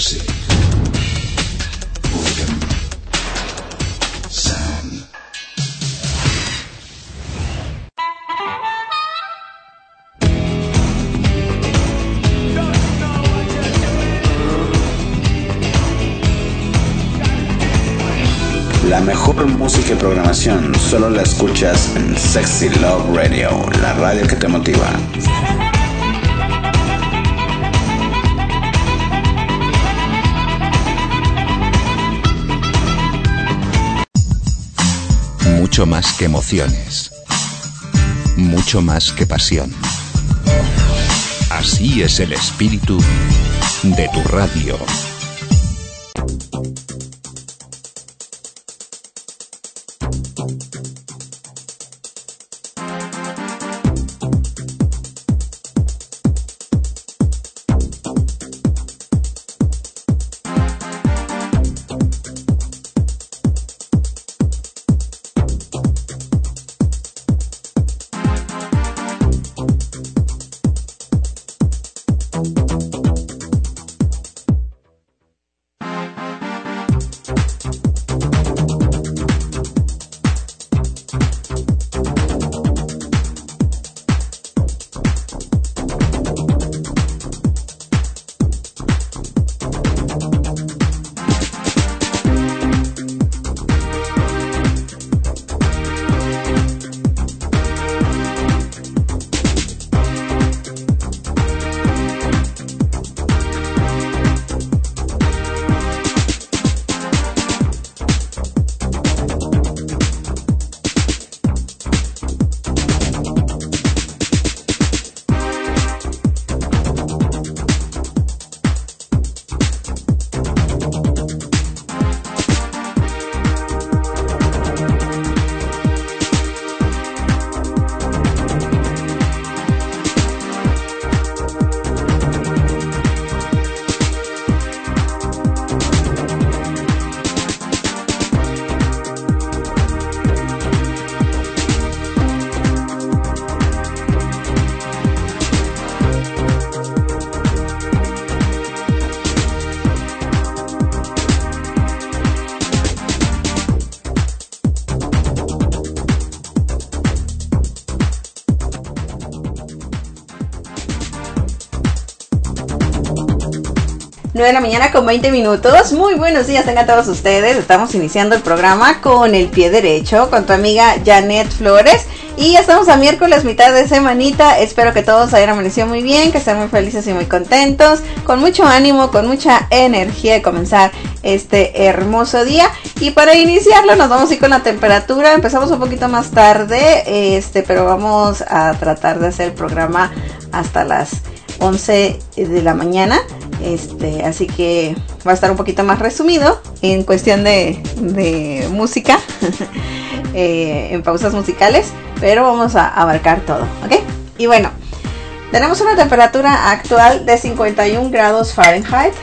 Music. Boredom. Sound. La mejor música y programación solo la escuchas en Sexy Love Radio, la radio que te motiva. Mucho más que emociones, mucho más que pasión. Así es el espíritu de tu radio. De la mañana con 20 minutos. Muy buenos días tengan todos ustedes. Estamos iniciando el programa con el pie derecho con tu amiga Janet Flores y ya estamos a miércoles, mitad de semanita. Espero que todos hayan amanecido muy bien, que estén muy felices y muy contentos, con mucho ánimo, con mucha energía de comenzar este hermoso día. Y para iniciarlo nos vamos a ir con la temperatura. Empezamos un poquito más tarde, pero vamos a tratar de hacer el programa hasta las 11 de la mañana. Así que va a estar un poquito más resumido en cuestión de música, en pausas musicales, pero vamos a abarcar todo, ¿ok? Y bueno, tenemos una temperatura actual de 51 grados Fahrenheit,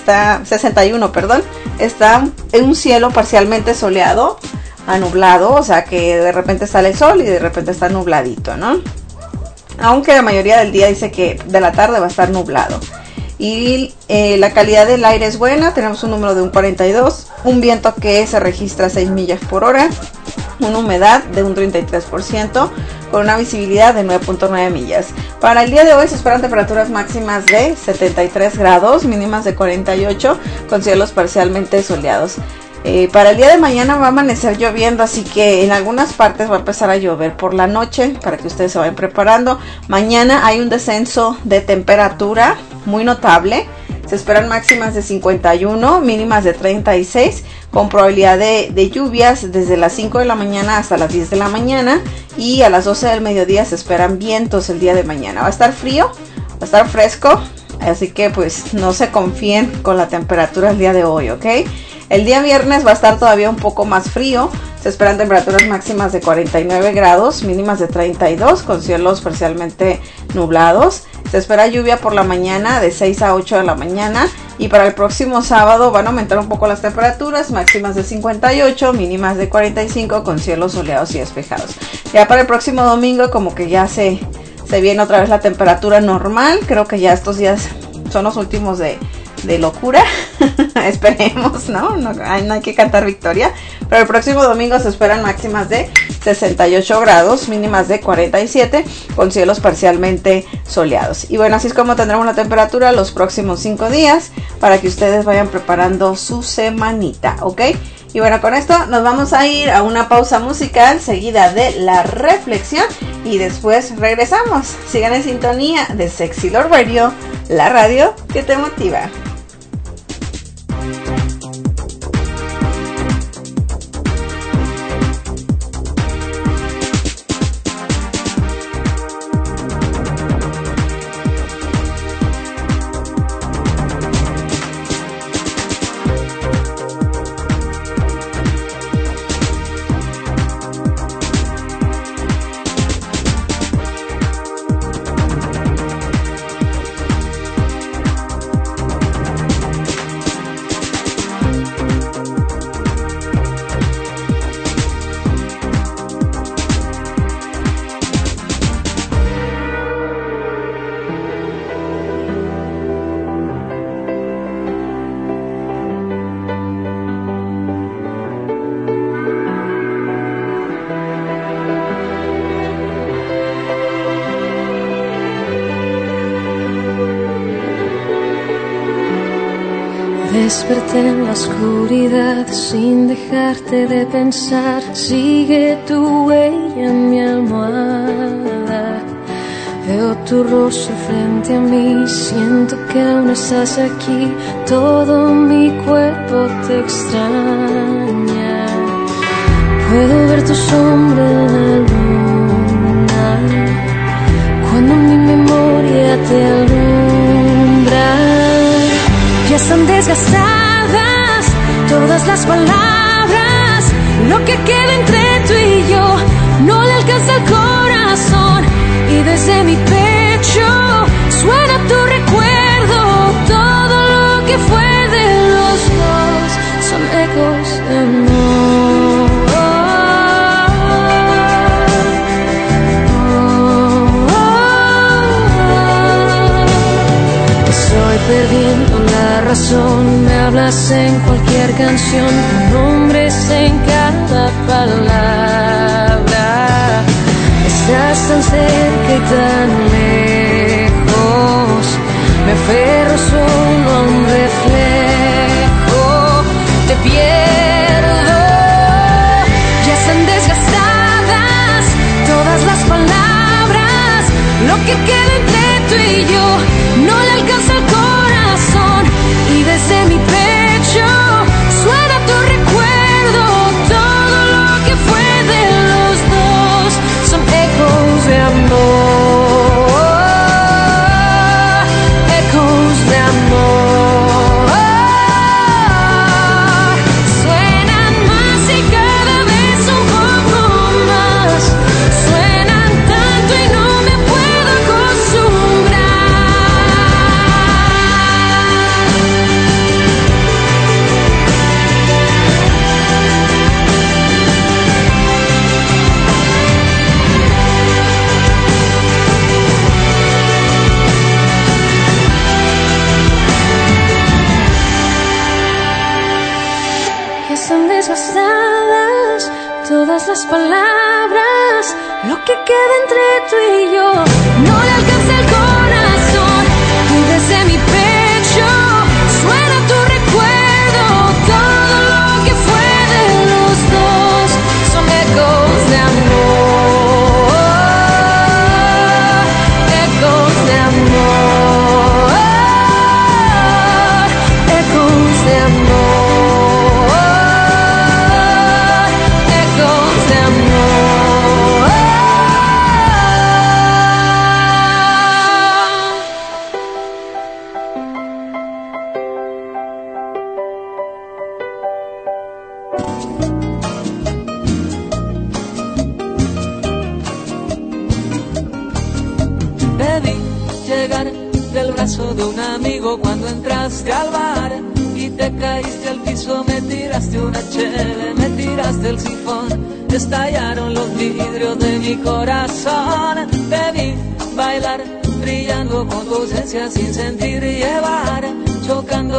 61, perdón, está en un cielo parcialmente soleado a nublado, o sea que de repente sale el sol y de repente está nubladito, ¿no? Aunque la mayoría del día dice que de la tarde va a estar nublado. Y la calidad del aire es buena, tenemos un número de un 42, un viento que se registra a 6 millas por hora, una humedad de un 33%, con una visibilidad de 9.9 millas. Para el día de hoy se esperan temperaturas máximas de 73 grados, mínimas de 48, con cielos parcialmente soleados. Para el día de mañana va a amanecer lloviendo, así que en algunas partes va a empezar a llover por la noche, para que ustedes se vayan preparando. Mañana hay un descenso de temperatura muy notable, se esperan máximas de 51, mínimas de 36, con probabilidad de lluvias desde las 5 de la mañana hasta las 10 de la mañana, y a las 12 del mediodía se esperan vientos el día de mañana. Va a estar frío, va a estar fresco, así que pues no se confíen con la temperatura el día de hoy, ¿ok? El día viernes va a estar todavía un poco más frío. Se esperan temperaturas máximas de 49 grados, mínimas de 32, con cielos parcialmente nublados. Se espera lluvia por la mañana de 6 a 8 de la mañana. Y para el próximo sábado van a aumentar un poco las temperaturas, máximas de 58, mínimas de 45, con cielos soleados y despejados. Ya para el próximo domingo como que ya se viene otra vez la temperatura normal. Creo que ya estos días son los últimos de de locura. Esperemos, ¿no? No hay que cantar victoria. Pero el próximo domingo se esperan máximas de 68 grados, mínimas de 47, con cielos parcialmente soleados. Y bueno, así es como tendremos la temperatura los próximos 5 días para que ustedes vayan preparando su semanita, ¿ok? Y bueno, con esto nos vamos a ir a una pausa musical seguida de la reflexión y después regresamos. Sigan en sintonía de Sexy Love Radio, la radio que te motiva. Desperté en la oscuridad sin dejarte de pensar. Sigue tu huella en mi almohada. Veo tu rostro frente a mí. Siento que aún estás aquí. Todo mi cuerpo te extraña. Puedo ver tu sombra en la luna cuando mi memoria te alumbra. Ya están desgastadas todas las palabras. Lo que queda entre tú y yo no le alcanza el corazón. Y desde mi pecho suena tu recuerdo. Todo lo que fue de los dos son ecos de amor. Estoy perdiendo la razón, me hablas en cualquier canción, tu nombre es en cada palabra. Estás tan cerca y tan lejos, me aferro solo a un reflejo, te pierdo. Ya están desgastadas todas las palabras, lo que queda entre tú y yo no le alcanza el corazón. Y desde mi pecho suena tu recuerdo. Todo lo que fue de los dos son ecos de amor. Ecos de amor. Suenan más y cada vez un poco más. Suenan tanto y no me puedo acostumbrar. Ya están desgastadas todas las palabras. Lo que queda entre tú y yo no le alcanza el corazón. Y desde mi pecho suena tu recuerdo. Todo lo que fue de los dos son ecos de amor. Ecos de amor. Ecos de amor. Ecos de amor. Te vi llegar del brazo de un amigo cuando entraste al bar y te caíste al piso, me tiraste una cheve, me tiraste el sifón, estallaron los vidrios de mi corazón. Te vi bailar, brillando con tu ausencia sin sentir llevar, chocando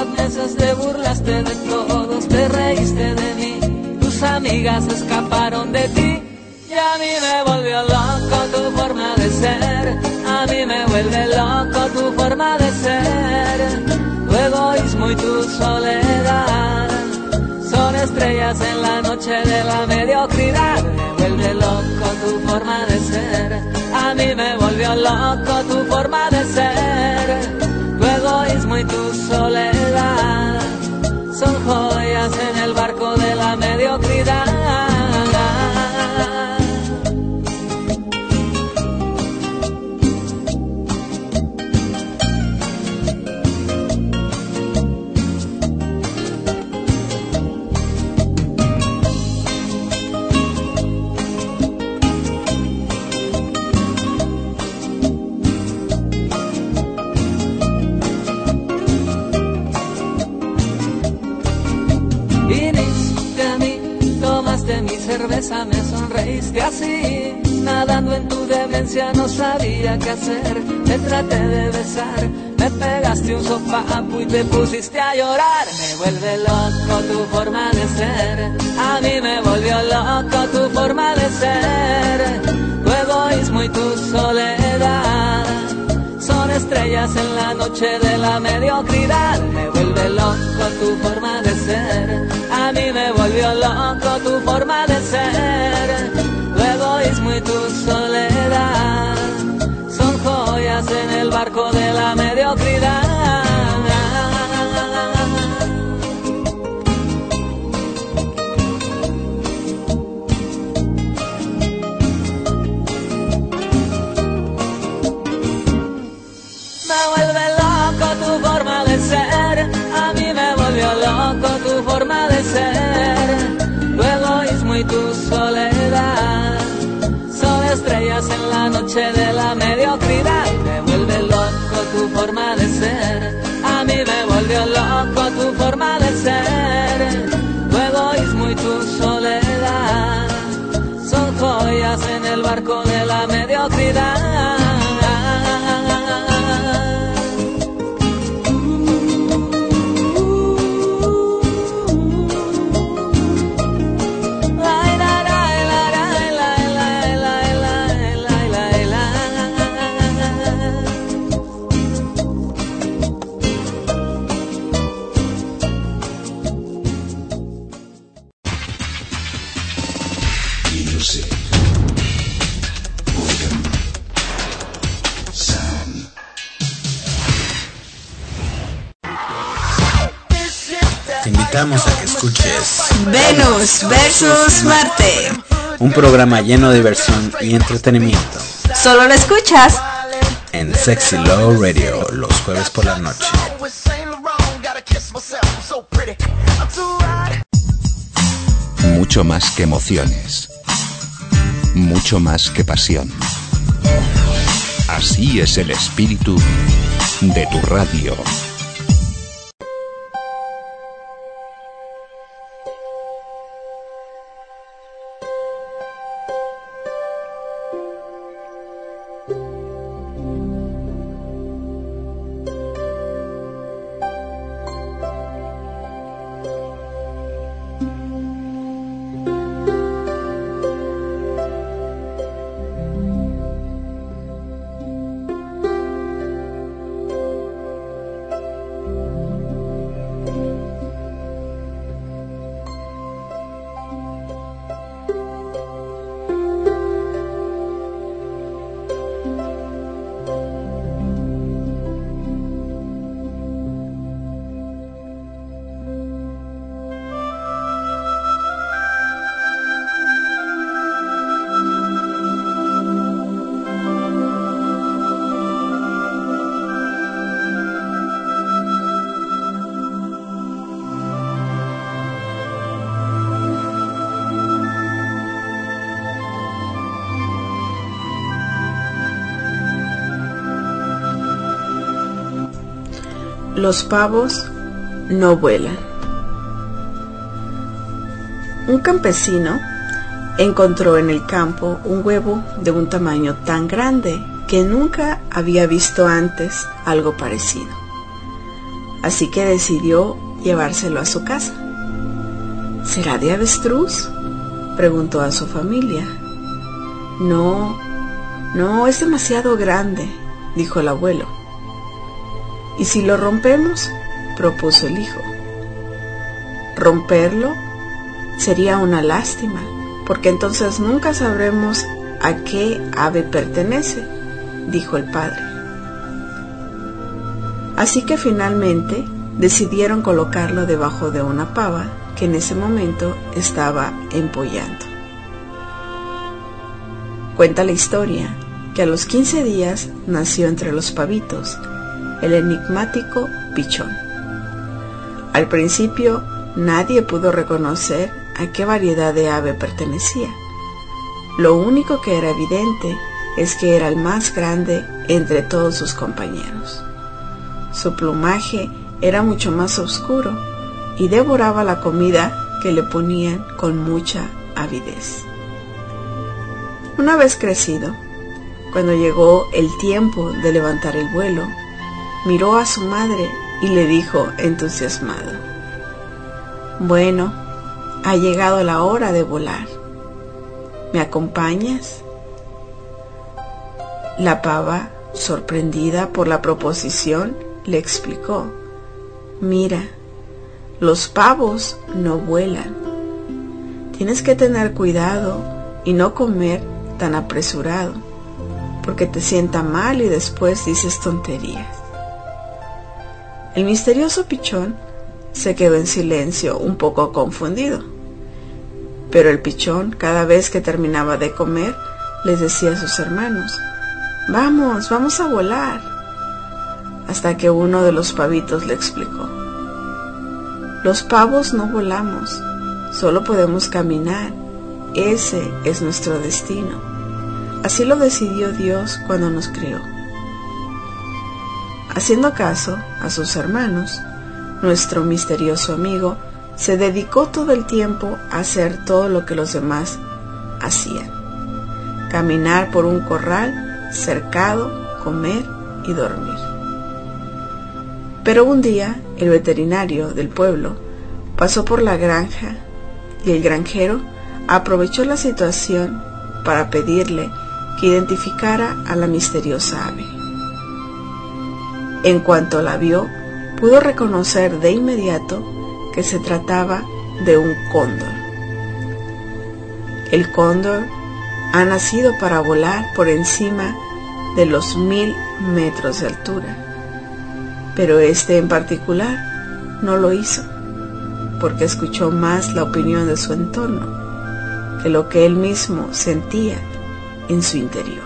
meses te burlaste de todos, te reíste de mí, tus amigas escaparon de ti. Y a mí me volvió loco tu forma de ser, a mí me vuelve loco tu forma de ser. Tu egoísmo y tu soledad son estrellas en la noche de la mediocridad. Me vuelve loco tu forma de ser, a mí me volvió loco tu forma de ser. Tu egoísmo y tu soledad son joyas en el barco de la mediocridad. Cerveza, me sonreíste así, nadando en tu demencia no sabía qué hacer, te traté de besar, me pegaste un sopapo y te pusiste a llorar. Me vuelve loco tu forma de ser, a mí me volvió loco tu forma de ser. Tu egoísmo y tu soledad son estrellas en la noche de la mediocridad. Me vuelve loco tu forma de ser, a mí me volvió loco tu forma de ser. Tu egoísmo y tu soledad son joyas en el barco de la mediocridad. Loco tu forma de ser, tu egoísmo y tu soledad son estrellas en la noche de la mediocridad. Me vuelve loco tu forma de ser, a mí me volvió loco tu forma de ser. Tu egoísmo y tu soledad son joyas en el barco de la mediocridad. Te invitamos a que escuches Venus versus Marte, un programa lleno de diversión y entretenimiento. Solo lo escuchas en Sexy Love Radio los jueves por la noche. Mucho más que emociones, mucho más que pasión. Así es el espíritu de tu radio. Los pavos no vuelan. Un campesino encontró en el campo un huevo de un tamaño tan grande que nunca había visto antes algo parecido. así que decidió llevárselo a su casa. ¿Será de avestruz?, preguntó a su familia. No, es demasiado grande, dijo el abuelo. ¿Y si lo rompemos?, propuso el hijo. Romperlo sería una lástima, porque entonces nunca sabremos a qué ave pertenece, dijo el padre. Así que finalmente decidieron colocarlo debajo de una pava que en ese momento estaba empollando. Cuenta la historia que a los 15 días nació entre los pavitos el enigmático pichón. Al principio nadie pudo reconocer a qué variedad de ave pertenecía. Lo único que era evidente es que era el más grande entre todos sus compañeros. Su plumaje era mucho más oscuro y devoraba la comida que le ponían con mucha avidez. Una vez crecido, cuando llegó el tiempo de levantar el vuelo, miró a su madre y le dijo entusiasmado: «Bueno, ha llegado la hora de volar. ¿Me acompañas?». La pava, sorprendida por la proposición, le explicó: «Mira, los pavos no vuelan. Tienes que tener cuidado y no comer tan apresurado, porque te sienta mal y después dices tonterías». El misterioso pichón se quedó en silencio, un poco confundido. Pero el pichón, cada vez que terminaba de comer, les decía a sus hermanos: vamos a volar. Hasta que uno de los pavitos le explicó: «Los pavos no volamos, solo podemos caminar. Ese es nuestro destino. Así lo decidió Dios cuando nos creó». Haciendo caso a sus hermanos, nuestro misterioso amigo se dedicó todo el tiempo a hacer todo lo que los demás hacían: caminar por un corral, cercado, comer y dormir. Pero un día el veterinario del pueblo pasó por la granja y el granjero aprovechó la situación para pedirle que identificara a la misteriosa ave. En cuanto la vio, pudo reconocer de inmediato que se trataba de un cóndor. El cóndor ha nacido para volar por encima de los 1000 metros de altura, pero este en particular no lo hizo, porque escuchó más la opinión de su entorno que lo que él mismo sentía en su interior.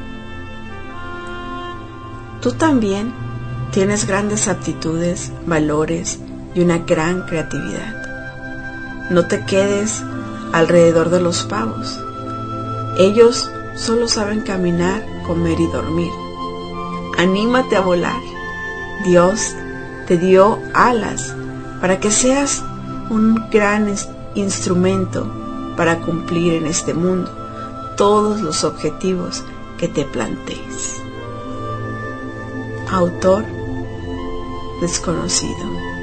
Tú también tienes grandes aptitudes, valores y una gran creatividad. No te quedes alrededor de los pavos. Ellos solo saben caminar, comer y dormir. Anímate a volar. Dios te dio alas para que seas un gran instrumento para cumplir en este mundo todos los objetivos que te plantees. Autor desconocido.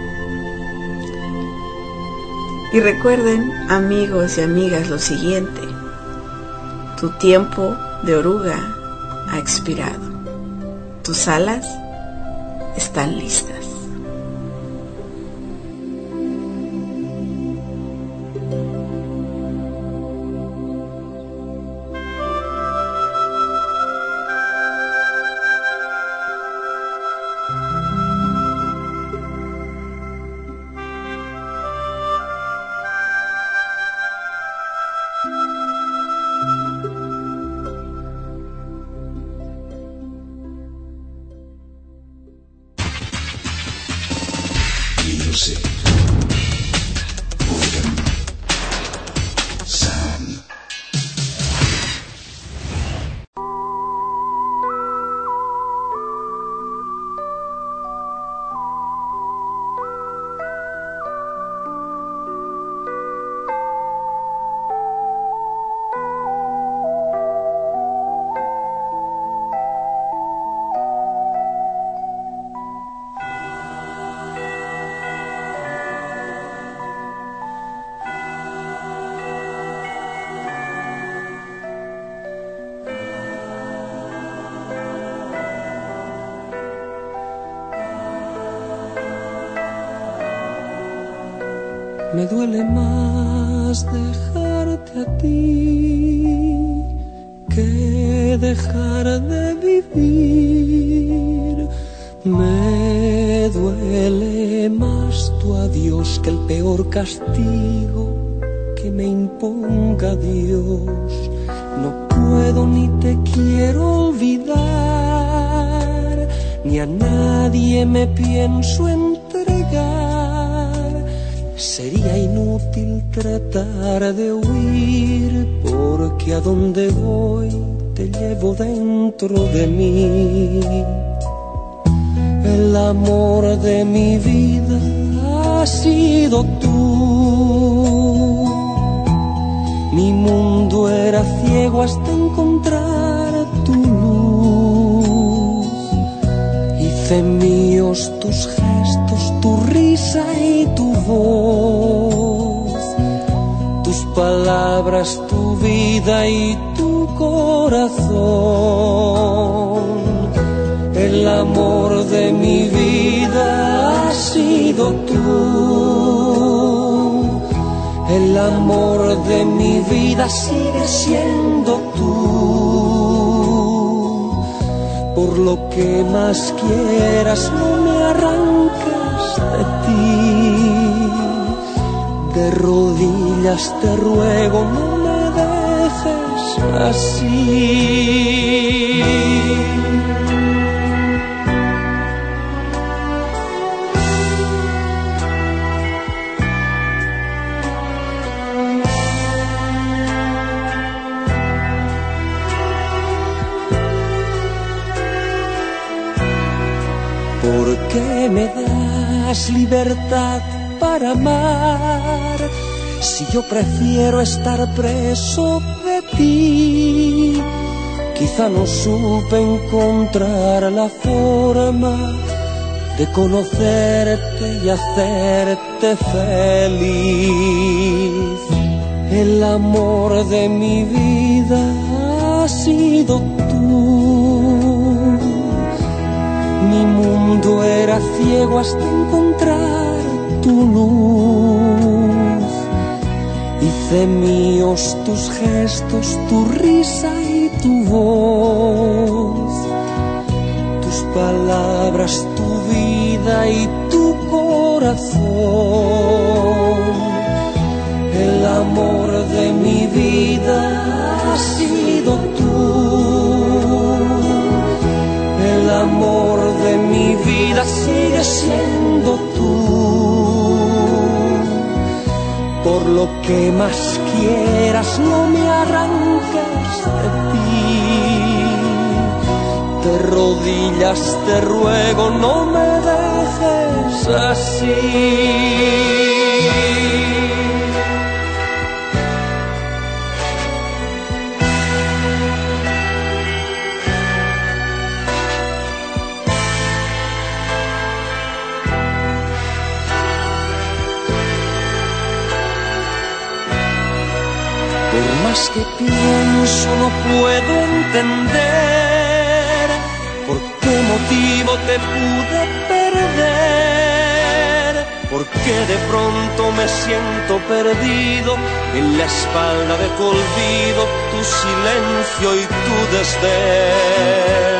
Y recuerden, amigos y amigas, lo siguiente: tu tiempo de oruga ha expirado. Tus alas están listas. Music. Rhythm. Sound. Me duele más dejarte a ti que dejar de vivir. Me duele más tu adiós que el peor castigo que me imponga Dios. No puedo ni te quiero olvidar, ni a nadie me pienso entregar. Sería inútil tratar de huir, porque a donde voy te llevo dentro de mí. El amor de mi vida has sido tú. Mi mundo era ciego hasta encontrar tu luz. Hice míos tus gestos, tu risa y tu voz, tus palabras, tu vida y tu corazón. El amor de mi vida has sido tú. El amor de mi vida sigue siendo tú. Por lo que más quieras, no me arranques de ti. De rodillas te ruego, no me dejes así. ¿Por qué me das libertad para amar si yo prefiero estar preso de ti? Quizá no supe encontrar la forma de conocerte y hacerte feliz. El amor de mi vida ha sido tú. Mi mundo era ciego hasta encontrar tu luz. Hice míos tus gestos, tu risa y tu voz, tus palabras, tu vida y tu corazón. El amor de mi vida ha sido tú. El amor de mi vida sigue siendo tú. Por lo que más quieras, no me arranques de ti. De rodillas te ruego, no me dejes así. Por más que pienso no puedo entender por qué motivo te pude perder, por qué de pronto me siento perdido en la espalda de tu olvido, tu silencio y tu desdén.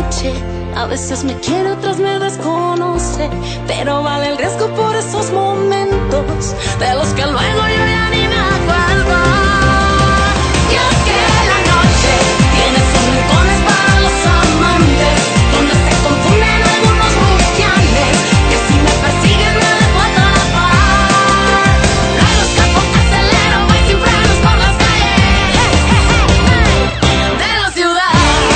noche. A veces me quiere, otras me desconoce, pero vale el riesgo por esos momentos de los que luego yo ya ni me acuerdo. Y es que la noche tiene sus rincones para los amantes, donde se confunden algunos rufianes que si me persiguen me dejo atrapar. Luego escapo, acelero, voy sin frenos por las calles de la ciudad.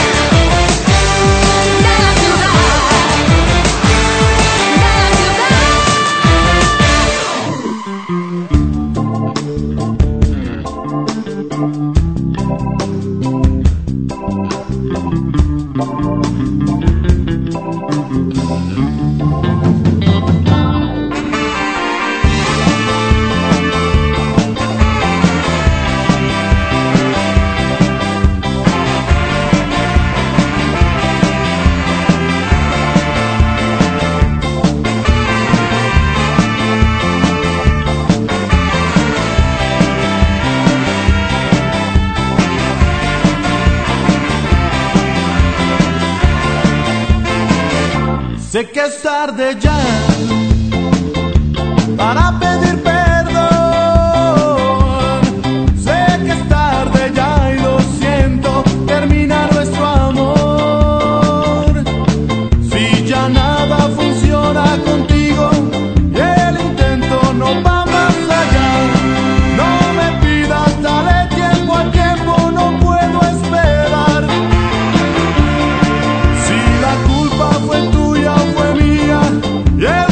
Sé que es tarde ya para pedir perdón. Sé que es tarde ya y lo siento, termina nuestro amor. Si ya nada funciona contigo y el intento no va más allá, no me pidas, dale tiempo al tiempo, no puedo esperar. Si la culpa fue tuya, fue mía, y el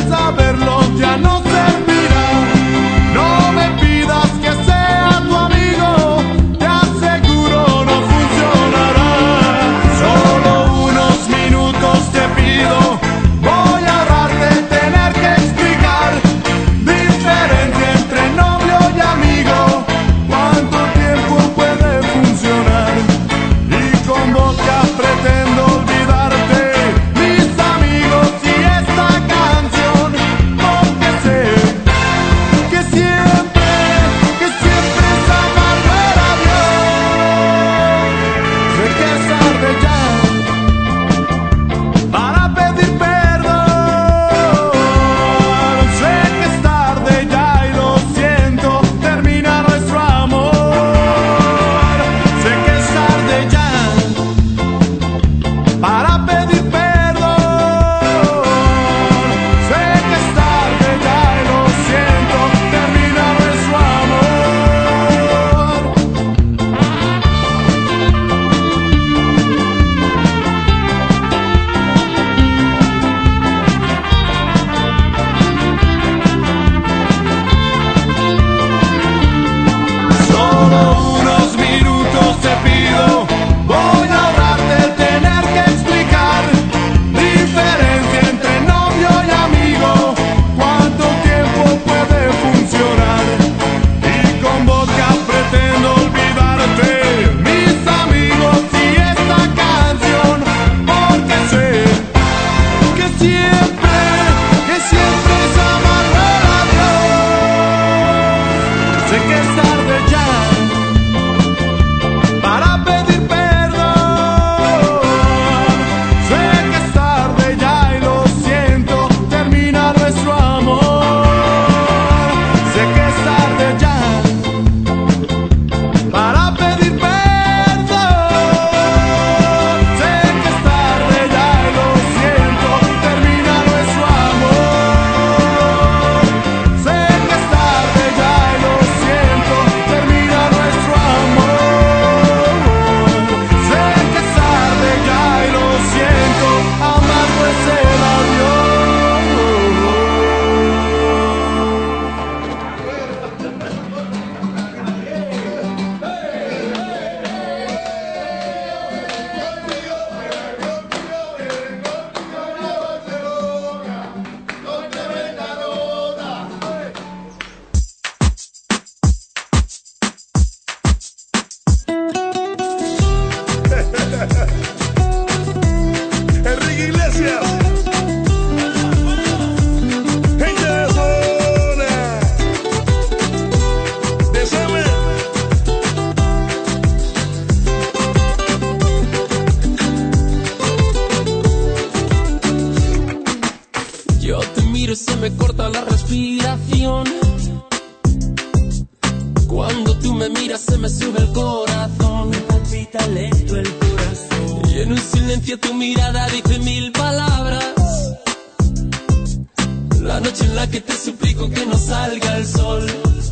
me miras se me sube el corazón, me palpita lento el corazón. Y en un silencio tu mirada dice 1000 palabras. La noche en la que te suplico que no salga el sol.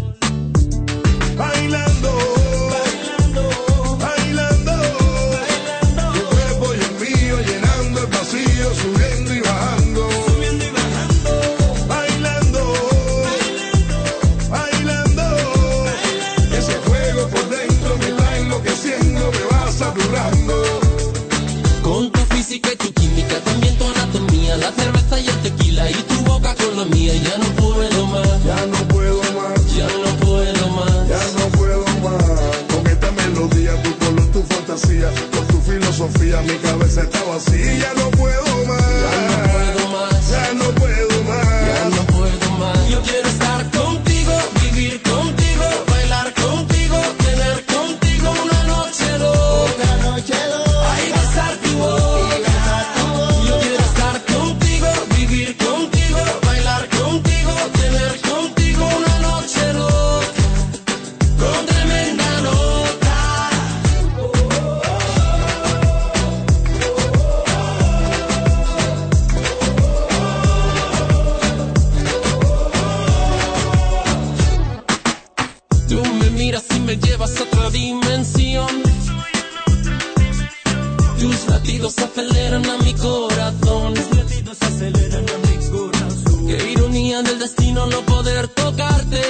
Bailando, bailando, bailando, bailando. Tu cuerpo y el mío llenando el vacío, subiendo y bajando, subiendo y bajando. Bailando, bailando, bailando, bailando. Ese fuego por dentro me está enloqueciendo, me va saturando. Con tu física y tu química, también tu anatomía, la cerveza y el tequila y tu boca con la mía. Ya no puedo más, ya no puedo más, ya no puedo más, ya no puedo más. Con esta melodía, tu color, tu fantasía, con tu filosofía, mi cabeza está vacía. Ya no puedo más, ya no puedo más, ya no puedo más, ya no puedo más. Yo quiero estar contigo, vivir contigo, bailar contigo, tener contigo una noche loca, una noche loca. Ay, besar tu boca, yo quiero estar contigo, vivir contigo, bailar contigo, tener contigo una noche loca, con tremenda nota. Tú me miras y me llevas a otra dimensión. Tus latidos aceleran a mi corazón. Tus latidos aceleran a mi corazón. Qué ironía del destino no poder tocarte,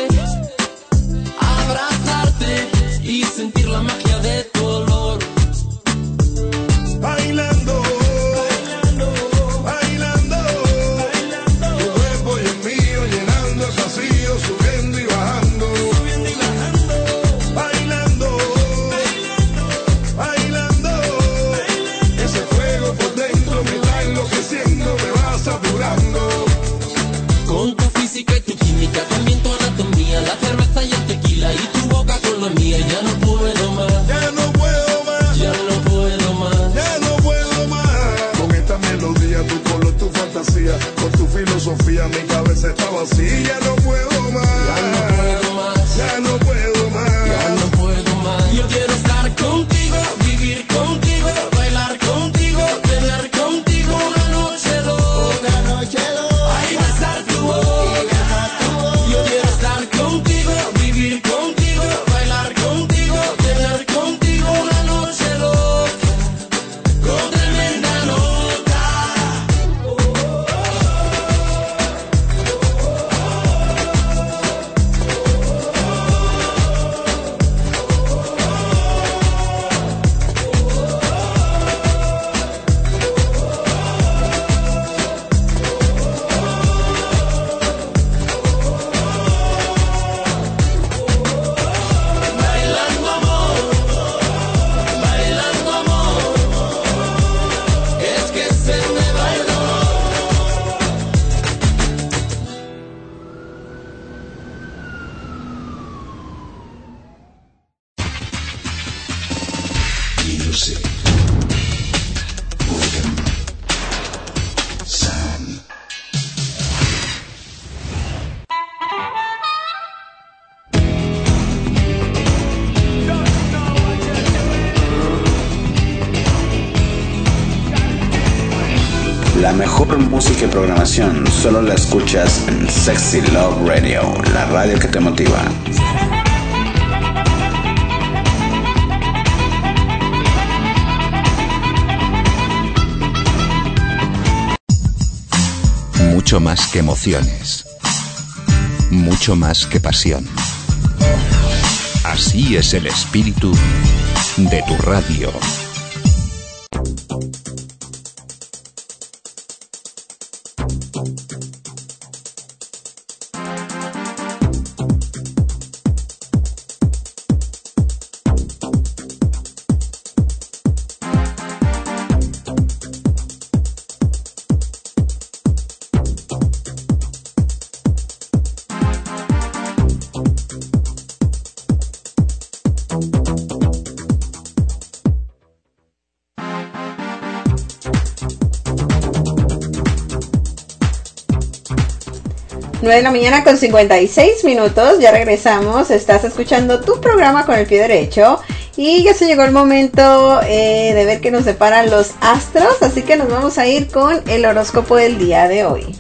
abrazarte y sentir la magia de tu olor. bailando, bailando, bailando, bailando. Tu cuerpo y el mío llenando el vacío, subiendo y bajando, subiendo y bajando. Bailando, bailando, bailando, bailando. Ese fuego por dentro me está enloqueciendo, me va saturando. Con tu física y tu química, también tu anatomía, la cerveza y el tequila y tu boca con la mía. Ya no puedo más, Ya no puedo más, ya no puedo más. ya no puedo más. Con esta melodía, tu color, tu fantasía, con tu filosofía, mi cabeza está vacía. Ya no puedo más, Ya no puedo más, ya no puedo más. ya no puedo más. Yo quiero estar contigo, vivir contigo, bailar contigo, tener contigo una noche loca, una noche loca. Ay, besar tu boca. Yo quiero estar contigo, vivir contigo, bailar contigo, tener contigo una noche loca, con tremenda nota. Bailando amor, es que se me bailó. Music. Rhythm. Sound. La mejor música y programación solo la escuchas en Sexy Love Radio, la radio que te motiva. Mucho más que emociones. Mucho más que pasión. Así es el espíritu de tu radio. 9 de la mañana con 56 minutos, ya regresamos, estás escuchando tu programa con el pie derecho y ya se llegó el momento de ver qué nos deparan los astros, así que nos vamos a ir con el horóscopo del día de hoy.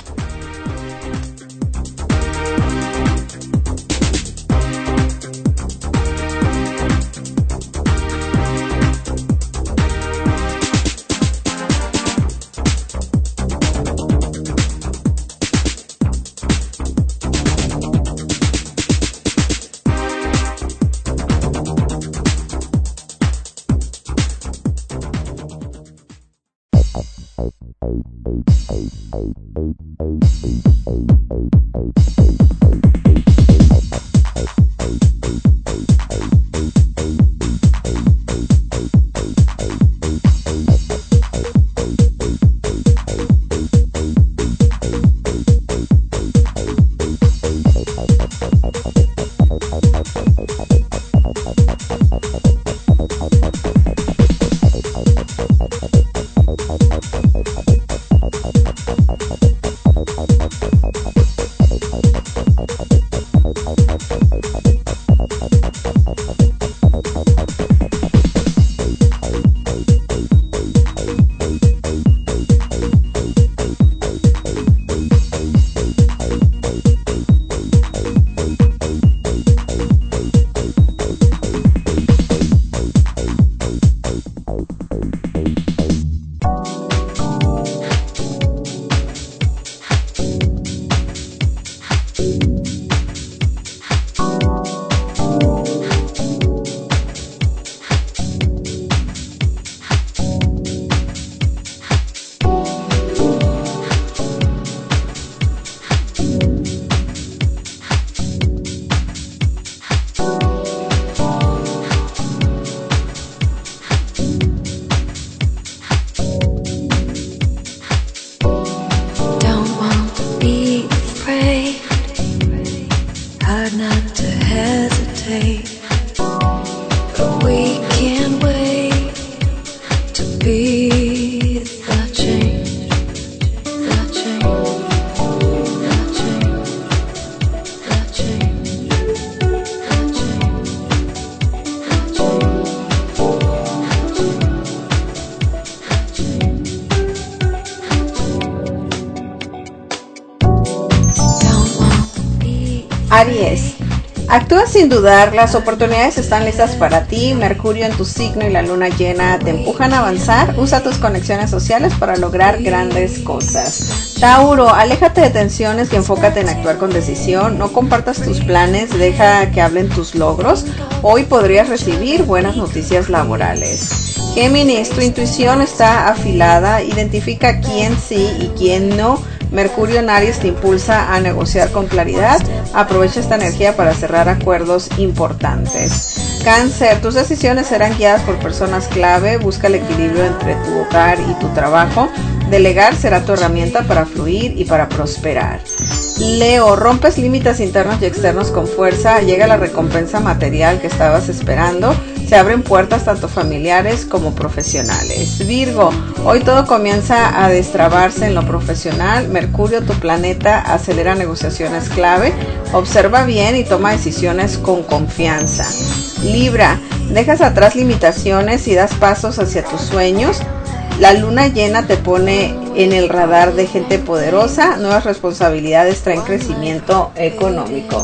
Aries, actúa sin dudar, las oportunidades están listas para ti, Mercurio en tu signo y la luna llena te empujan a avanzar, usa tus conexiones sociales para lograr grandes cosas. Tauro, aléjate de tensiones y enfócate en actuar con decisión, no compartas tus planes, deja que hablen tus logros, hoy podrías recibir buenas noticias laborales. Géminis, tu intuición está afilada, identifica quién sí y quién no. Mercurio en Aries te impulsa a negociar con claridad, aprovecha esta energía para cerrar acuerdos importantes. Cáncer, tus decisiones serán guiadas por personas clave, busca el equilibrio entre tu hogar y tu trabajo, delegar será tu herramienta para fluir y para prosperar. Leo, rompes límites internos y externos con fuerza, llega la recompensa material que estabas esperando, se abren puertas tanto familiares como profesionales. Virgo, hoy todo comienza a destrabarse en lo profesional, Mercurio, tu planeta, acelera negociaciones clave, observa bien y toma decisiones con confianza. Libra, dejas atrás limitaciones y das pasos hacia tus sueños, la luna llena te pone en el radar de gente poderosa, nuevas responsabilidades traen crecimiento económico.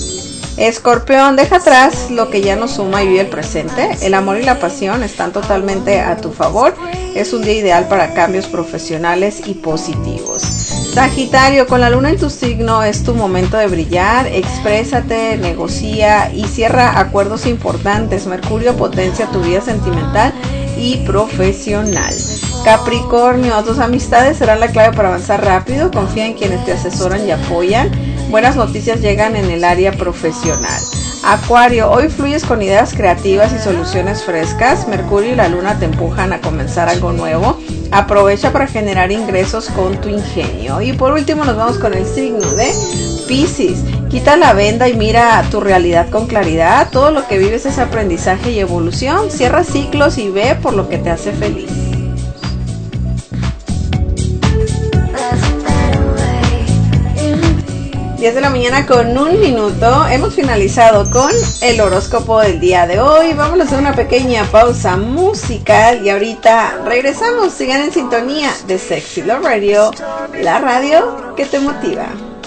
Escorpión, deja atrás lo que ya no suma y vive el presente. El amor y la pasión están totalmente a tu favor. Es un día ideal para cambios profesionales y positivos. Sagitario, con la luna en tu signo es tu momento de brillar. Exprésate, negocia y cierra acuerdos importantes. Mercurio potencia tu vida sentimental y profesional. Capricornio, tus amistades serán la clave para avanzar rápido. Confía en quienes te asesoran y apoyan. Buenas noticias llegan en el área profesional. Acuario, hoy fluyes con ideas creativas y soluciones frescas. Mercurio y la luna te empujan a comenzar algo nuevo. Aprovecha para generar ingresos con tu ingenio. Y por último nos vamos con el signo de Piscis. Quita la venda y mira tu realidad con claridad. Todo lo que vives es aprendizaje y evolución. Cierra ciclos y ve por lo que te hace feliz. 10 de la mañana con 1 minuto. Hemos finalizado con el horóscopo del día de hoy. Vamos a hacer una pequeña pausa musical y ahorita regresamos. Sigan en sintonía de Sexy Love Radio, la radio que te motiva.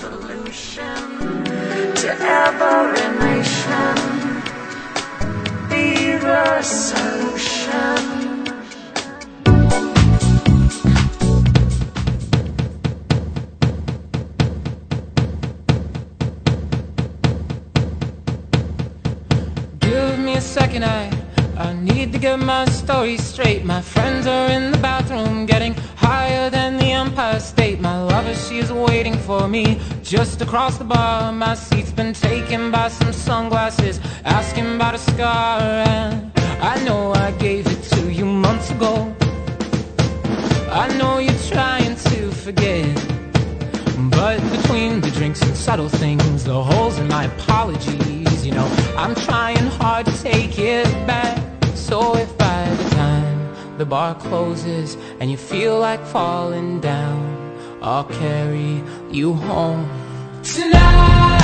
Second, I need to get my story straight. My friends are in the bathroom getting higher than the Empire State. My lover, she's waiting for me just across the bar. My seat's been taken by some sunglasses asking about a scar. And I know I gave it to you months ago. I know you're trying to forget, but between the drinks and subtle things, the holes in my apologies, you know, I'm trying hard to take it back. So if by the time the bar closes and you feel like falling down, I'll carry you home tonight.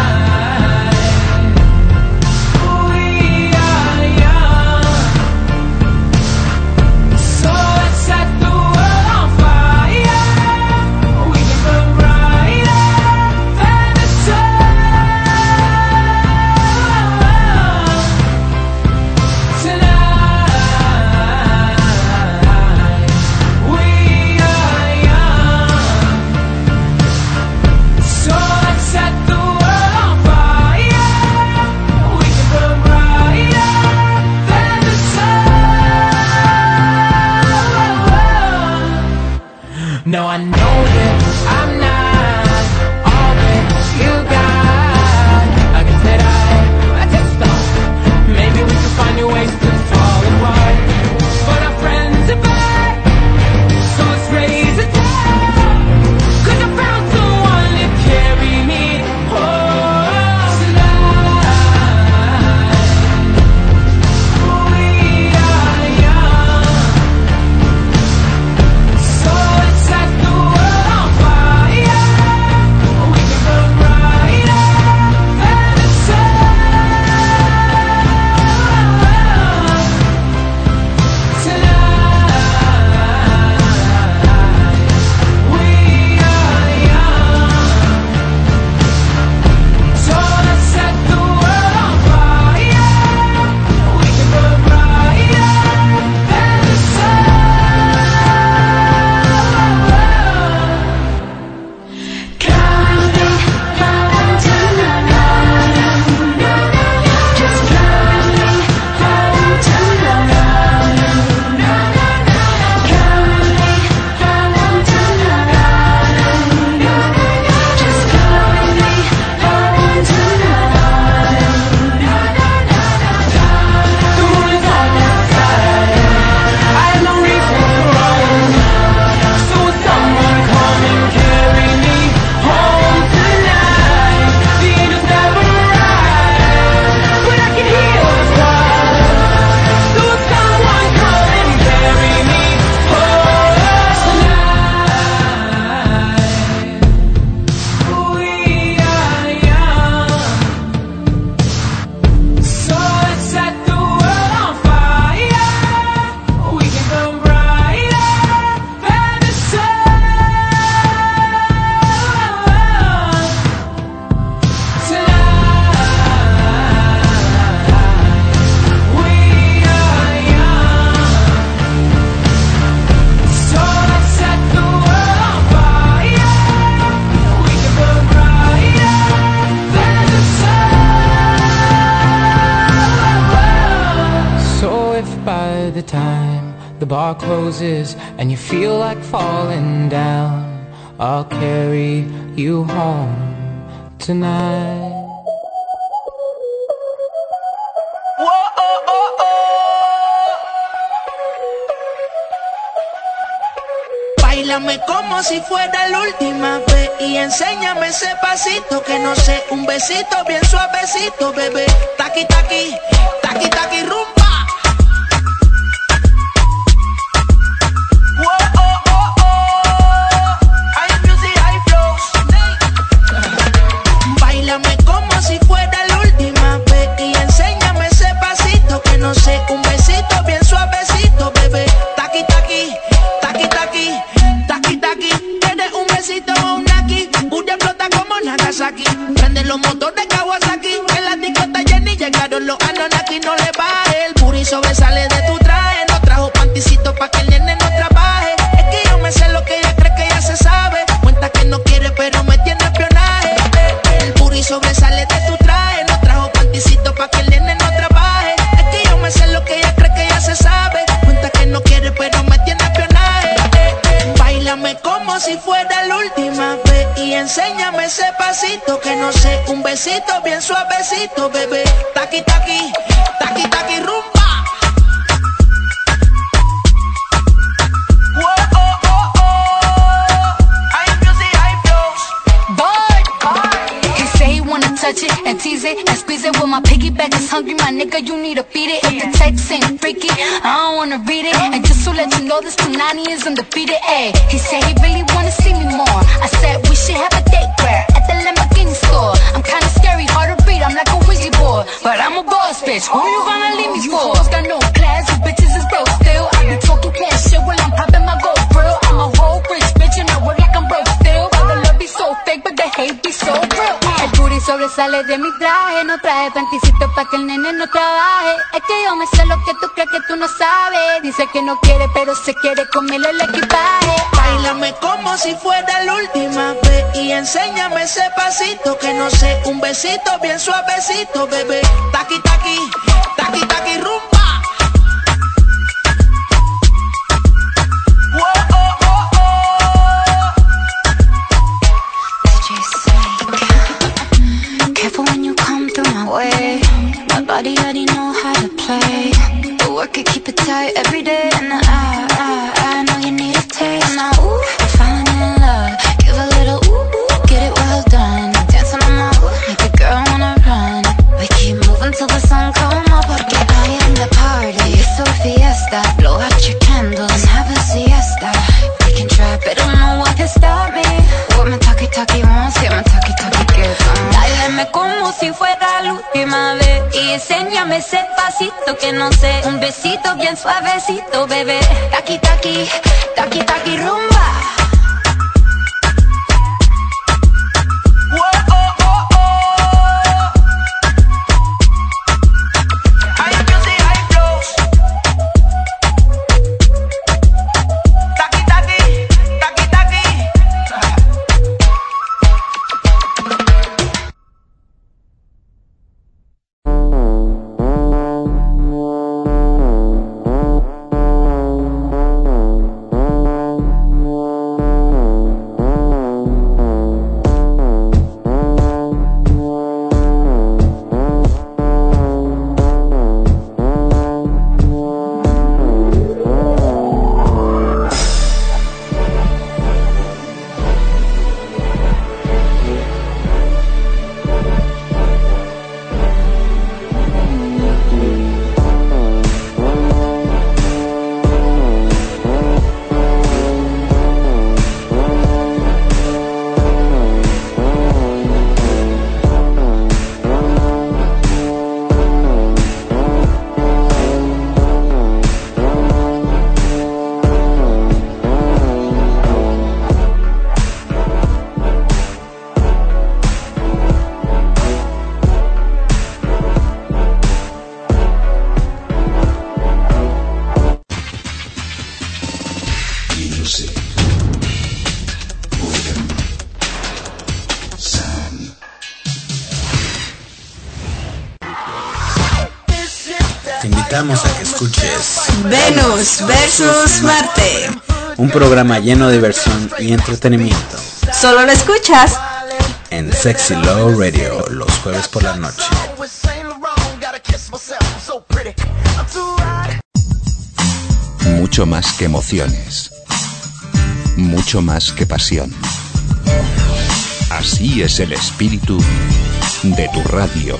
No, I know that I'm not all that you got. I guess that I just thought maybe we could find new ways to fall apart. But our friends are back, so let's raise a toast. 'Cause I found someone to carry me home tonight. We are young, so let's set the world on fire. We can burn brighter than the sun tonight. We are young, so let's set the world on fire. We can burn brighter than the sun. By the time the bar closes and you feel like falling down, I'll carry you home tonight. Báilame como si fuera la última vez y enséñame ese pasito que no sé, un besito bien suavecito, bebé. Taqui taqui, taqui taqui rumba. campeona, aquí no le baje. El booty sobresale de tu traje. No trajo panticito pa' que el nene no trabaje. Es que yo me sé lo que ella cree que ya se sabe. Cuenta que no quiere pero me tiene espionaje. El booty sobresale de tu traje. No trajo panticito pa' que el nene no trabaje. Es que yo me sé lo que ella cree que ya se sabe. Cuenta que no quiere pero me tiene espionaje. Báilame como si fuera la última vez y enséñame ese pasito que no sé, un besito bien suavecito, bebé. Taqui taqui, taqui taqui rumba. Touch it and tease it and squeeze it. When my piggyback is hungry, my nigga, you need to feed it. If the text ain't freaky, I don't wanna read it. And just to let you know, this Punani is undefeated. Ayy, he said he really wanna see me more. I said we should have a date where at the Lamborghini store. I'm kinda scary, hard to read, I'm like a Ouija board, but I'm a boss bitch. Who you gonna leave me for? You hoes got no class, you bitches is broke still. I be talking cash shit while I'm popping my gold grill. I'm a whole rich bitch and I work like I'm broke still. But the love be so fake, but the hate be so real. El booty sobresale de mi traje, no traje panticito pa' que el nene no trabaje. Es que yo me sé lo que tú crees que tú no sabes. Dice que no quiere pero se quiere comerle el equipaje. Báilame como si fuera la última vez y enséñame ese pasito que no sé, un besito bien suavecito, bebé. Taqui taqui, taqui taqui rumba. My body already know how to play. The work it, keep it tight every day. And I know you need a taste. Now, ooh, I'm falling in love. Give a little ooh, get it well done. Dancing on my ooh, make a girl wanna run. We keep moving till the sun come up. Porque I am the party, it's a fiesta. Blow out your candles and have a siesta. We can try, but don't know what can stop me. What my talkie wants, get my talkie gives. Báilame como si fuera la última vez y enséñame ese pasito que no sé, un besito bien suavecito, bebé. Taqui taqui, taqui taqui rumba. Te invitamos a que escuches Venus versus Marte, un programa lleno de diversión y entretenimiento. Solo lo escuchas en Sexy Love Radio los jueves por la noche. Mucho más que emociones. Mucho más que pasión. Así es el espíritu de tu radio.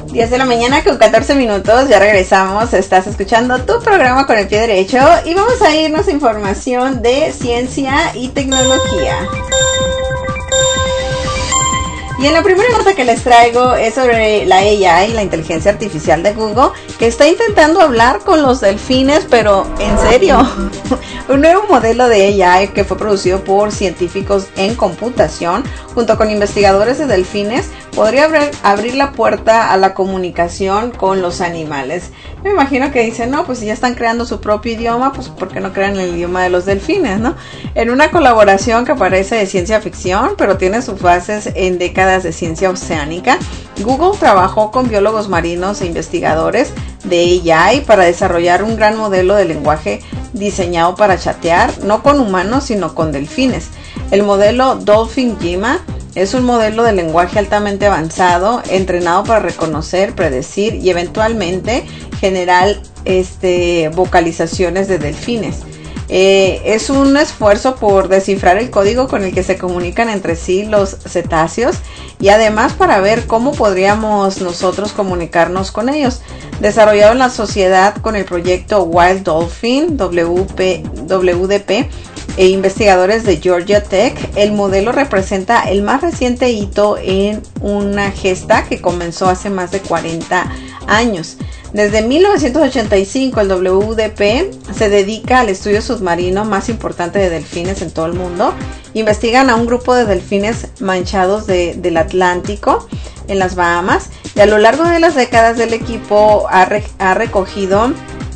10 de la mañana con 14 minutos, ya regresamos, estás escuchando tu programa con el pie derecho y vamos a irnos a información de ciencia y tecnología. Y en la primera nota que les traigo es sobre la AI, la inteligencia artificial de Google, que está intentando hablar con los delfines, pero en serio. Un nuevo modelo de AI que fue producido por científicos en computación junto con investigadores de delfines podría abrir la puerta a la comunicación con los animales. Me imagino que dicen, no, pues si ya están creando su propio idioma, pues ¿por qué no crean el idioma de los delfines, no? En una colaboración que parece de ciencia ficción, pero tiene sus bases en décadas de ciencia oceánica, Google trabajó con biólogos marinos e investigadores de AI para desarrollar un gran modelo de lenguaje diseñado para chatear, no con humanos, sino con delfines. El modelo Dolphin Gemma es un modelo de lenguaje altamente avanzado, entrenado para reconocer, predecir y eventualmente generar vocalizaciones de delfines. Es un esfuerzo por descifrar el código con el que se comunican entre sí los cetáceos y además para ver cómo podríamos nosotros comunicarnos con ellos. Desarrollado en la sociedad con el proyecto Wild Dolphin, WDP, e investigadores de Georgia Tech, el modelo representa el más reciente hito en una gesta que comenzó hace más de 40 años. Desde 1985 el WDP se dedica al estudio submarino más importante de delfines en todo el mundo. Investigan a un grupo de delfines manchados del Atlántico en las Bahamas y a lo largo de las décadas el equipo ha recogido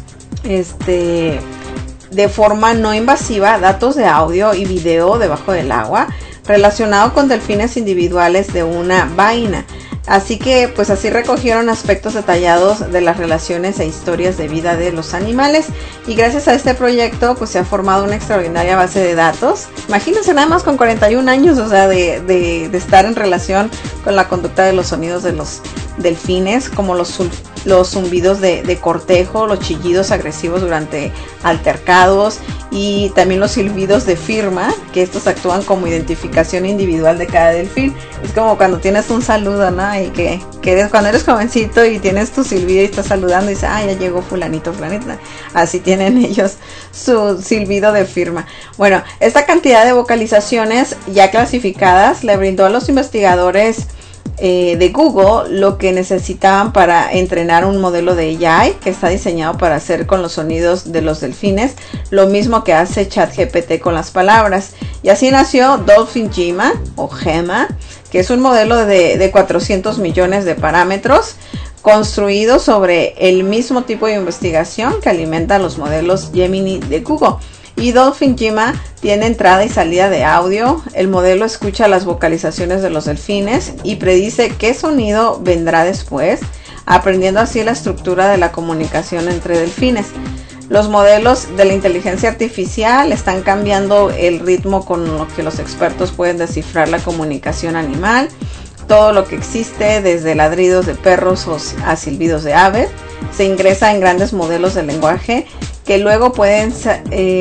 de forma no invasiva datos de audio y video debajo del agua relacionado con delfines individuales de una vaina. Así que pues así recogieron aspectos detallados de las relaciones e historias de vida de los animales y gracias a este proyecto pues se ha formado una extraordinaria base de datos. Imagínense nada más con 41 años, o sea, de estar en relación con la conducta de los sonidos de los delfines, como los zumbidos de cortejo, los chillidos agresivos durante altercados y también los silbidos de firma, que estos actúan como identificación individual de cada delfín. Es como cuando tienes un saludo, ¿no? Y que cuando eres jovencito y tienes tu silbido y estás saludando y dices, ya llegó fulanito, fulanita. Así tienen ellos su silbido de firma. Bueno, esta cantidad de vocalizaciones ya clasificadas le brindó a los investigadores de Google lo que necesitaban para entrenar un modelo de AI que está diseñado para hacer con los sonidos de los delfines lo mismo que hace ChatGPT con las palabras, y así nació Dolphin Gemma o Gemma, que es un modelo de 400 millones de parámetros construido sobre el mismo tipo de investigación que alimenta los modelos Gemini de Google. Y Dolphin Gemma tiene entrada y salida de audio. El modelo escucha las vocalizaciones de los delfines y predice qué sonido vendrá después, aprendiendo así la estructura de la comunicación entre delfines. Los modelos de la inteligencia artificial están cambiando el ritmo con lo que los expertos pueden descifrar la comunicación animal. Todo lo que existe, desde ladridos de perros a silbidos de aves, se ingresa en grandes modelos de lenguaje que luego pueden ser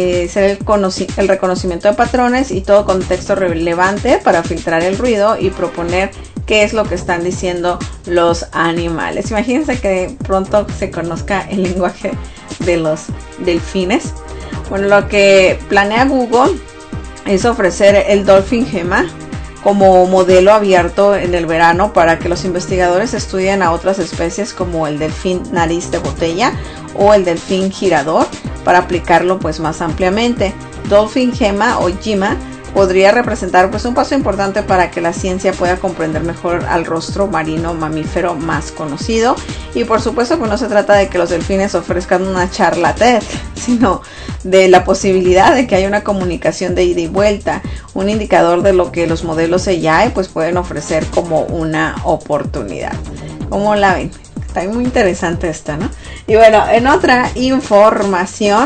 el reconocimiento de patrones y todo contexto relevante para filtrar el ruido y proponer qué es lo que están diciendo los animales. Imagínense que pronto se conozca el lenguaje de los delfines. Bueno, lo que planea Google es ofrecer el Dolphin Gemma como modelo abierto en el verano para que los investigadores estudien a otras especies como el delfín nariz de botella o el delfín girador para aplicarlo pues más ampliamente. Dolphin Gemma o Gemma podría representar pues un paso importante para que la ciencia pueda comprender mejor al rostro marino mamífero más conocido, y por supuesto pues no se trata de que los delfines ofrezcan una charla TED, sino de la posibilidad de que haya una comunicación de ida y vuelta, un indicador de lo que los modelos AI pues pueden ofrecer como una oportunidad. ¿Cómo la ven? Está muy interesante esta, ¿no? Y bueno, en otra información,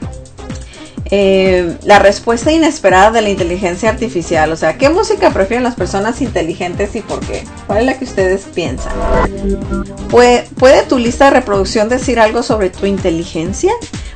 la respuesta inesperada de la inteligencia artificial. O sea, ¿qué música prefieren las personas inteligentes y por qué? ¿Cuál es la que ustedes piensan? ¿Puede tu lista de reproducción decir algo sobre tu inteligencia?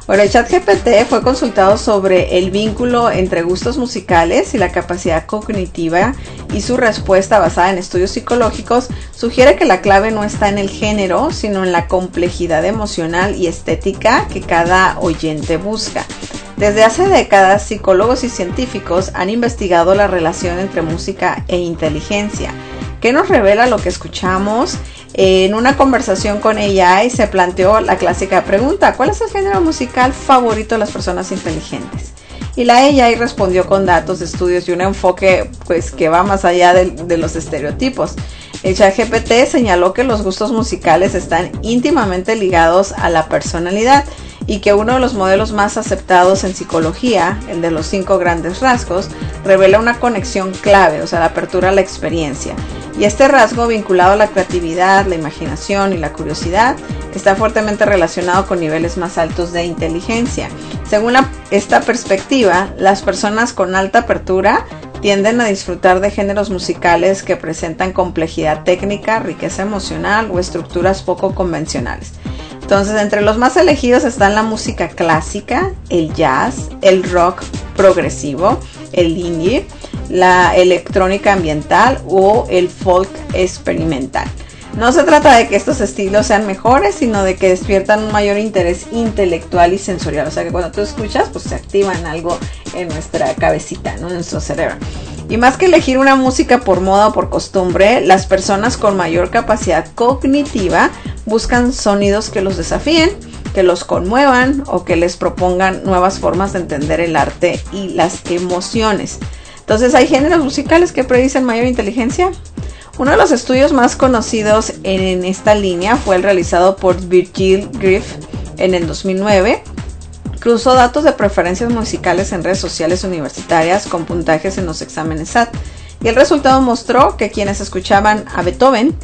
Bueno, el ChatGPT fue consultado sobre el vínculo entre gustos musicales y la capacidad cognitiva, y su respuesta, basada en estudios psicológicos, sugiere que la clave no está en el género, sino en la complejidad emocional y estética que cada oyente busca. Desde hace décadas, psicólogos y científicos han investigado la relación entre música e inteligencia. ¿Qué nos revela lo que escuchamos? En una conversación con AI se planteó la clásica pregunta: ¿cuál es el género musical favorito de las personas inteligentes? Y la AI respondió con datos de estudios y un enfoque pues que va más allá de los estereotipos. El ChatGPT señaló que los gustos musicales están íntimamente ligados a la personalidad, y que uno de los modelos más aceptados en psicología, el de los 5 grandes rasgos, revela una conexión clave, o sea, la apertura a la experiencia. Y este rasgo, vinculado a la creatividad, la imaginación y la curiosidad, está fuertemente relacionado con niveles más altos de inteligencia. Según esta perspectiva, las personas con alta apertura tienden a disfrutar de géneros musicales que presentan complejidad técnica, riqueza emocional o estructuras poco convencionales. Entonces, entre los más elegidos están la música clásica, el jazz, el rock progresivo, el indie, la electrónica ambiental o el folk experimental. No se trata de que estos estilos sean mejores, sino de que despiertan un mayor interés intelectual y sensorial. O sea que cuando tú escuchas, pues se activan algo en nuestra cabecita, ¿no? En nuestro cerebro. Y más que elegir una música por moda o por costumbre, las personas con mayor capacidad cognitiva buscan sonidos que los desafíen, que los conmuevan o que les propongan nuevas formas de entender el arte y las emociones. Entonces, ¿hay géneros musicales que predicen mayor inteligencia? Uno de los estudios más conocidos en esta línea fue el realizado por Virgil Griff en el 2009. Cruzó datos de preferencias musicales en redes sociales universitarias con puntajes en los exámenes SAT, y el resultado mostró que quienes escuchaban a Beethoven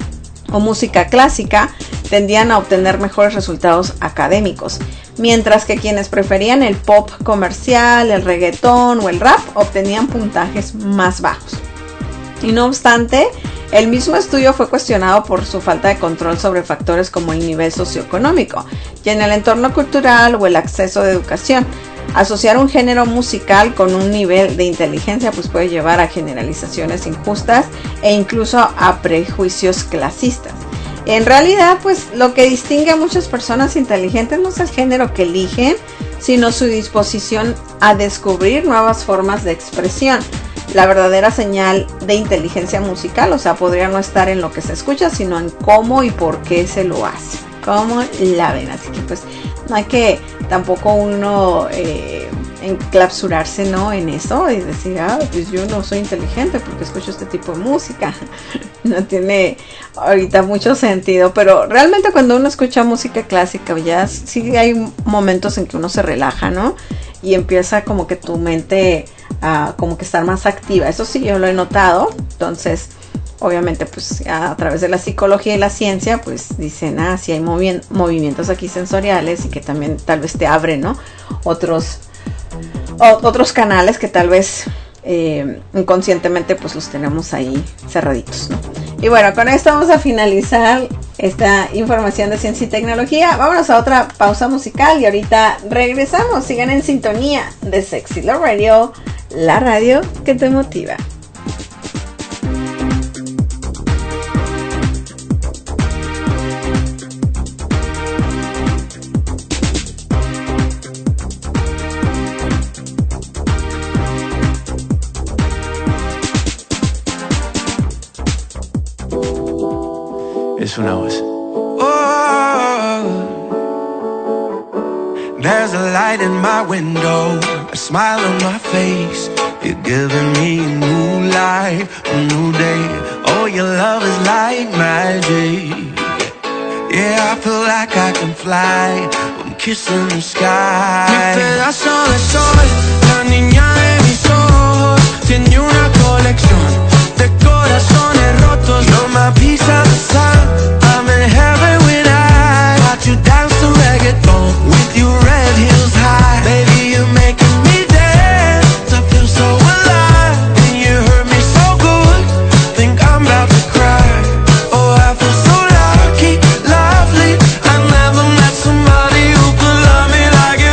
o música clásica tendían a obtener mejores resultados académicos, mientras que quienes preferían el pop comercial, el reggaetón o el rap obtenían puntajes más bajos. Y no obstante, el mismo estudio fue cuestionado por su falta de control sobre factores como el nivel socioeconómico y en el entorno cultural o el acceso de educación. Asociar un género musical con un nivel de inteligencia pues puede llevar a generalizaciones injustas e incluso a prejuicios clasistas. En realidad, pues lo que distingue a muchas personas inteligentes no es el género que eligen, sino su disposición a descubrir nuevas formas de expresión. La verdadera señal de inteligencia musical, o sea, podría no estar en lo que se escucha, sino en cómo y por qué se lo hace, cómo la ven. Así que pues no hay que tampoco uno enclausurarse, ¿no?, en eso y decir, pues yo no soy inteligente porque escucho este tipo de música. No tiene ahorita mucho sentido, pero realmente cuando uno escucha música clásica o jazz, sí hay momentos en que uno se relaja, ¿no? Y empieza como que tu mente como que estar más activa. Eso sí, yo lo he notado. Entonces, obviamente, pues a través de la psicología y la ciencia, pues dicen, sí hay movimientos aquí sensoriales y que también tal vez te abren, ¿no?, otros canales que tal vez inconscientemente pues los tenemos ahí cerraditos, ¿no? Y bueno, con esto vamos a finalizar esta información de ciencia y tecnología. Vámonos a otra pausa musical y ahorita regresamos. Sigan en sintonía de Sexy Love Radio, la radio que te motiva. Es una voz. There's a light in my window, a smile on my face. You're giving me a new life, a new day. Oh, your love is like magic. Yeah, I feel like I can fly. I'm kissing the sky. Mi pedazo de sol, la niña de mis ojos, tiene una colección de corazones rotos. You're my piece of the sun. I'm in heaven when I watch you dance to reggaeton with your red heels high. Baby, you're making me dance. I feel so alive. And you hurt me so good. Think I'm about to cry. Oh, I feel so lucky, lovely. I never met somebody who could love me like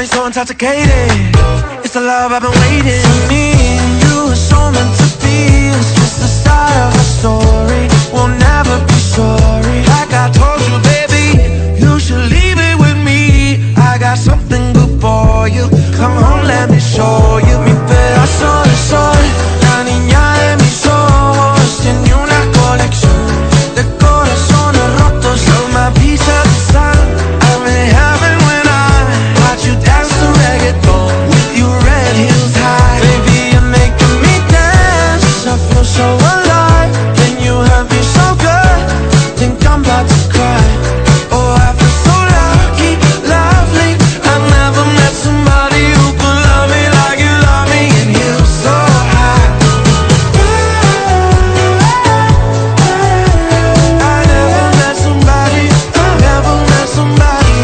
me so intoxicated. It's the love I've been waiting. Me and you are so meant to be. It's just the start of a story. We'll never be sorry. Like I told you, baby, you should leave it with me. I got something good for you. Come on, let me show you. Mi pedazo de sol, la niña de mis ojos. Tiene una colección de corazones rotos. You're my piece of the sun. I'm in heaven when I watch you dance to reggaeton with your red heels high. Baby, you're making me dance. I feel so alive. Then you have me so good. Think I'm about to cry. Oh, I feel so lucky, lovely. I never met somebody who could love me like you love me, and you so high. I never met somebody. I never met somebody.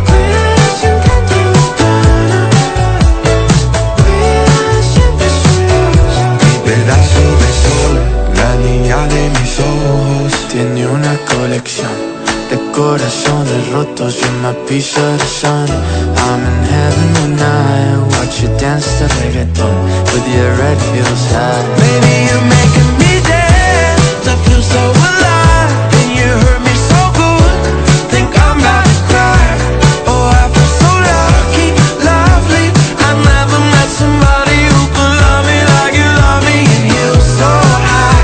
Mi pedazo de sol, la niña de mis ojos, tiene una colección de corazones rotos. You're my piece of the sun. I'm in heaven when I watch you dance to reggaeton with your red heels high. Baby, you're making me dance. I feel so alive. And you hurt me so good. Think I'm about to cry. Oh, I feel so lucky, lovely. I never met somebody who could love me like you love me, and you so high.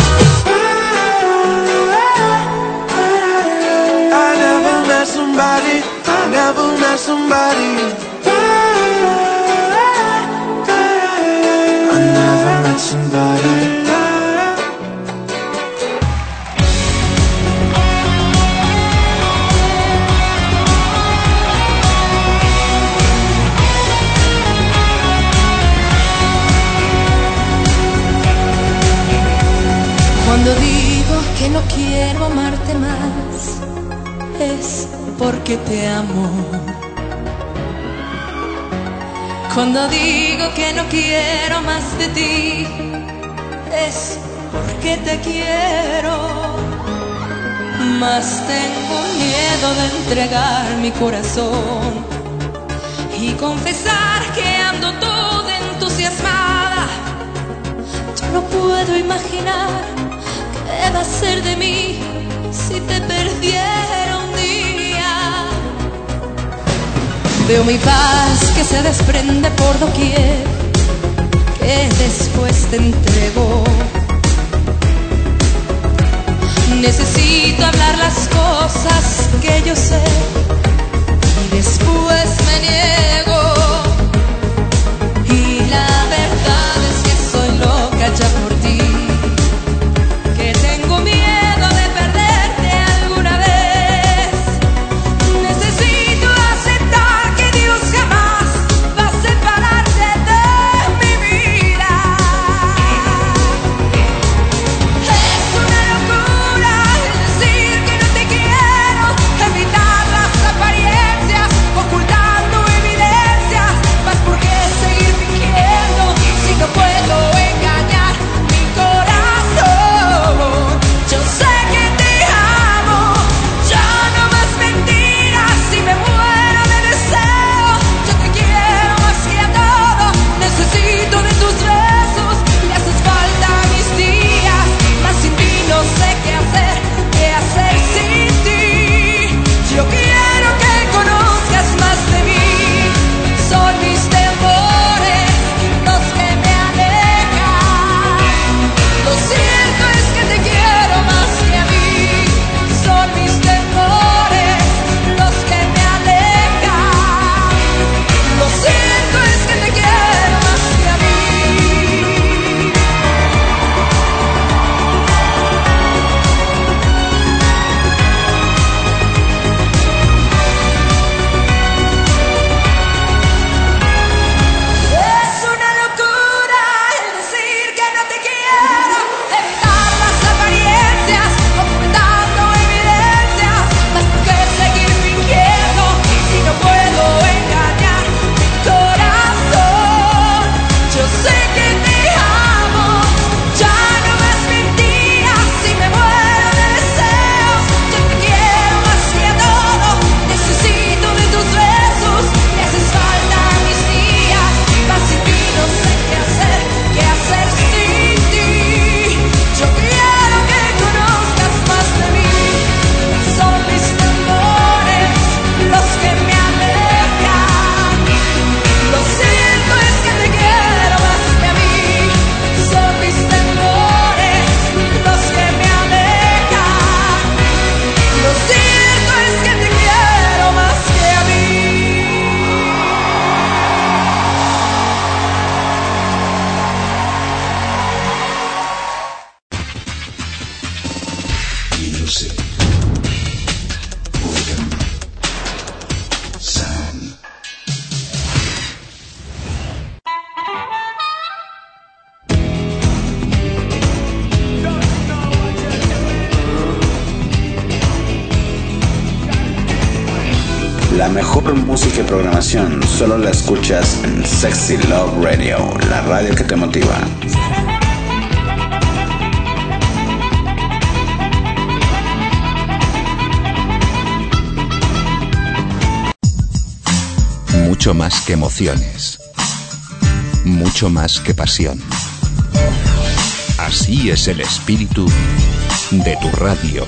I never met somebody. I never met somebody. I never met somebody. Cuando digo que no quiero amarte más, es porque te amo. Cuando digo que no quiero más de ti, es porque te quiero. Mas tengo miedo de entregar mi corazón y confesar que ando toda entusiasmada. Yo no puedo imaginar qué va a ser de mí si te perdiera un día. Veo mi paz que se desprende por doquier, que después te entrego. Necesito hablar las cosas que yo sé y después me niego. Y la verdad es que soy loca ya por ti, que tengo miedo de perderte alguna vez. Necesito aceptar que Dios jamás va a separarte de mi vida. Es una locura el decir que no te quiero, evitar las apariencias, ocultar La mejor música y programación solo la escuchas en Sexy Love Radio, la radio que te motiva. Mucho más que emociones. Mucho más que pasión. Así es el espíritu de tu radio.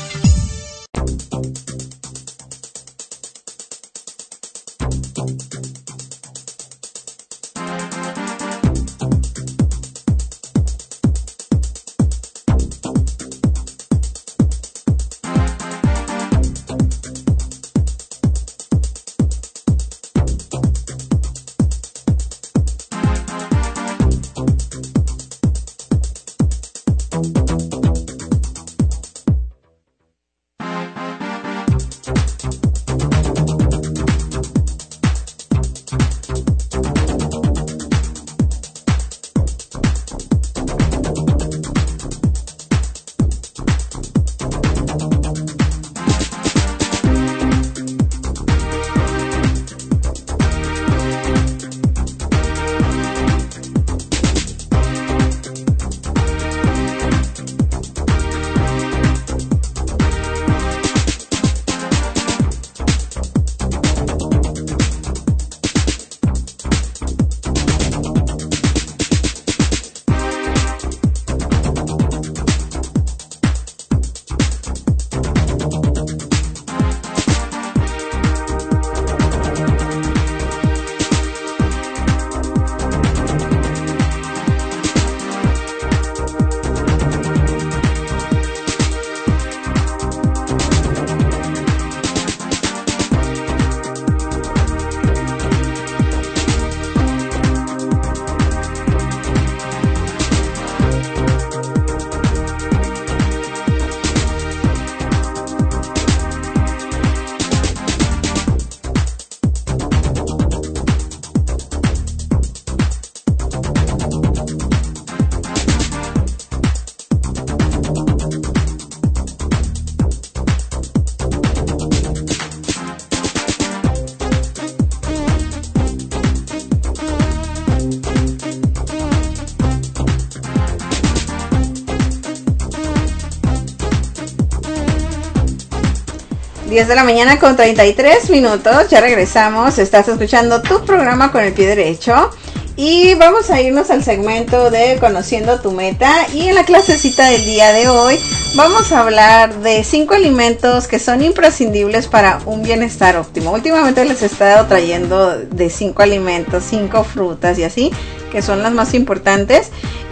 De la mañana con 33 minutos, ya regresamos, estás escuchando tu programa con el pie derecho y vamos a irnos al segmento de Conociendo tu Meta. Y en la clasecita del día de hoy vamos a hablar de 5 alimentos que son imprescindibles para un bienestar óptimo. Últimamente les he estado trayendo de 5 alimentos, 5 frutas y así, que son las más importantes.